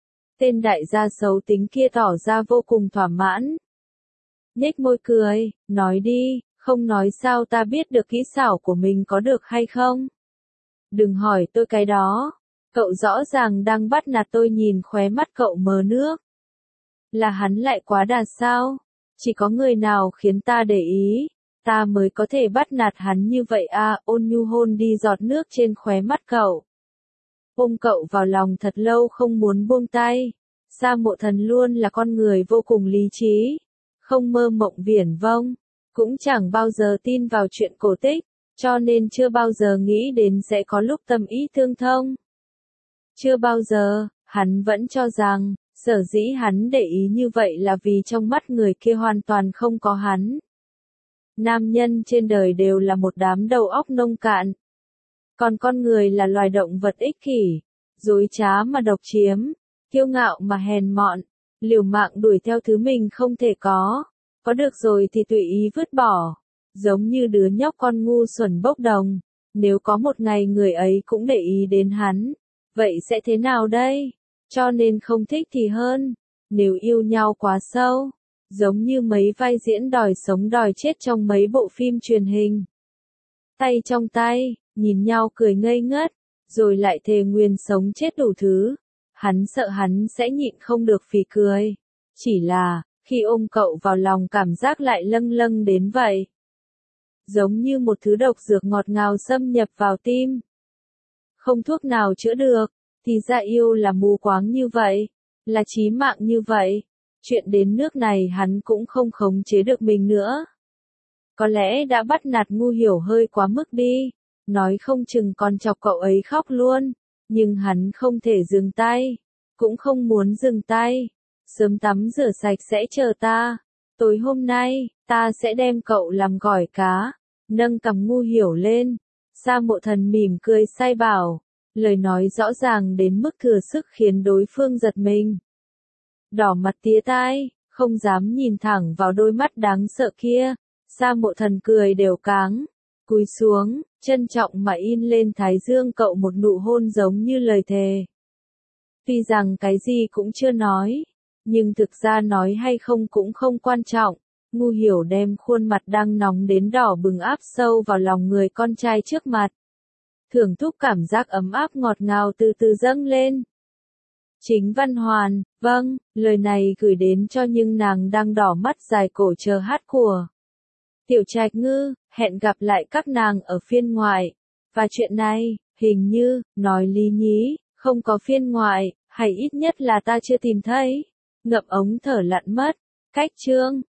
Tên đại gia xấu tính kia tỏ ra vô cùng thỏa mãn. Nhếch môi cười, nói đi, không nói sao ta biết được kỹ xảo của mình có được hay không? Đừng hỏi tôi cái đó. Cậu rõ ràng đang bắt nạt tôi, nhìn khóe mắt cậu mờ nước. Là hắn lại quá đà sao? Chỉ có người nào khiến ta để ý, ta mới có thể bắt nạt hắn như vậy à. Ôn nhu hôn đi giọt nước trên khóe mắt cậu. Ôm cậu vào lòng thật lâu không muốn buông tay. Sa Mộ Thần luôn là con người vô cùng lý trí, không mơ mộng viển vông, cũng chẳng bao giờ tin vào chuyện cổ tích, cho nên chưa bao giờ nghĩ đến sẽ có lúc tâm ý tương thông. Chưa bao giờ, hắn vẫn cho rằng, sở dĩ hắn để ý như vậy là vì trong mắt người kia hoàn toàn không có hắn. Nam nhân trên đời đều là một đám đầu óc nông cạn. Còn con người là loài động vật ích kỷ, dối trá mà độc chiếm, kiêu ngạo mà hèn mọn, liều mạng đuổi theo thứ mình không thể có. Có được rồi thì tùy ý vứt bỏ, giống như đứa nhóc con ngu xuẩn bốc đồng. Nếu có một ngày người ấy cũng để ý đến hắn, vậy sẽ thế nào đây? Cho nên không thích thì hơn. Nếu yêu nhau quá sâu, giống như mấy vai diễn đòi sống đòi chết trong mấy bộ phim truyền hình. Tay trong tay, nhìn nhau cười ngây ngất, rồi lại thề nguyền sống chết đủ thứ. Hắn sợ hắn sẽ nhịn không được phì cười. Chỉ là, khi ôm cậu vào lòng cảm giác lại lâng lâng đến vậy. Giống như một thứ độc dược ngọt ngào xâm nhập vào tim. Không thuốc nào chữa được, thì ra yêu là mù quáng như vậy, là chí mạng như vậy. Chuyện đến nước này hắn cũng không khống chế được mình nữa. Có lẽ đã bắt nạt Ngu Hiểu hơi quá mức đi, nói không chừng còn chọc cậu ấy khóc luôn, nhưng hắn không thể dừng tay. cũng không muốn dừng tay. Sớm tắm rửa sạch sẽ chờ ta. Tối hôm nay, ta sẽ đem cậu làm gỏi cá. Nâng cằm Ngu Hiểu lên. Sa Mộ Thần mỉm cười sai bảo. Lời nói rõ ràng đến mức thừa sức khiến đối phương giật mình. Đỏ mặt tía tai, không dám nhìn thẳng vào đôi mắt đáng sợ kia. Sa Mộ Thần cười đều cáng. Cúi xuống, trân trọng mà in lên thái dương cậu một nụ hôn giống như lời thề. Tuy rằng cái gì cũng chưa nói, nhưng thực ra nói hay không cũng không quan trọng. Ngu Hiểu đem khuôn mặt đang nóng đến đỏ bừng áp sâu vào lòng người con trai trước mặt. Thưởng thức cảm giác ấm áp ngọt ngào từ từ dâng lên. Chính Văn Hoàn, vâng, lời này gửi đến cho nhưng nàng đang đỏ mắt dài cổ chờ hát của. Tiểu Trạch Ngư, hẹn gặp lại các nàng ở phiên ngoại. Và chuyện này, hình như, nói lý nhí, không có phiên ngoại, hay ít nhất là ta chưa tìm thấy. Ngậm ống thở lặn mất. Cách chương.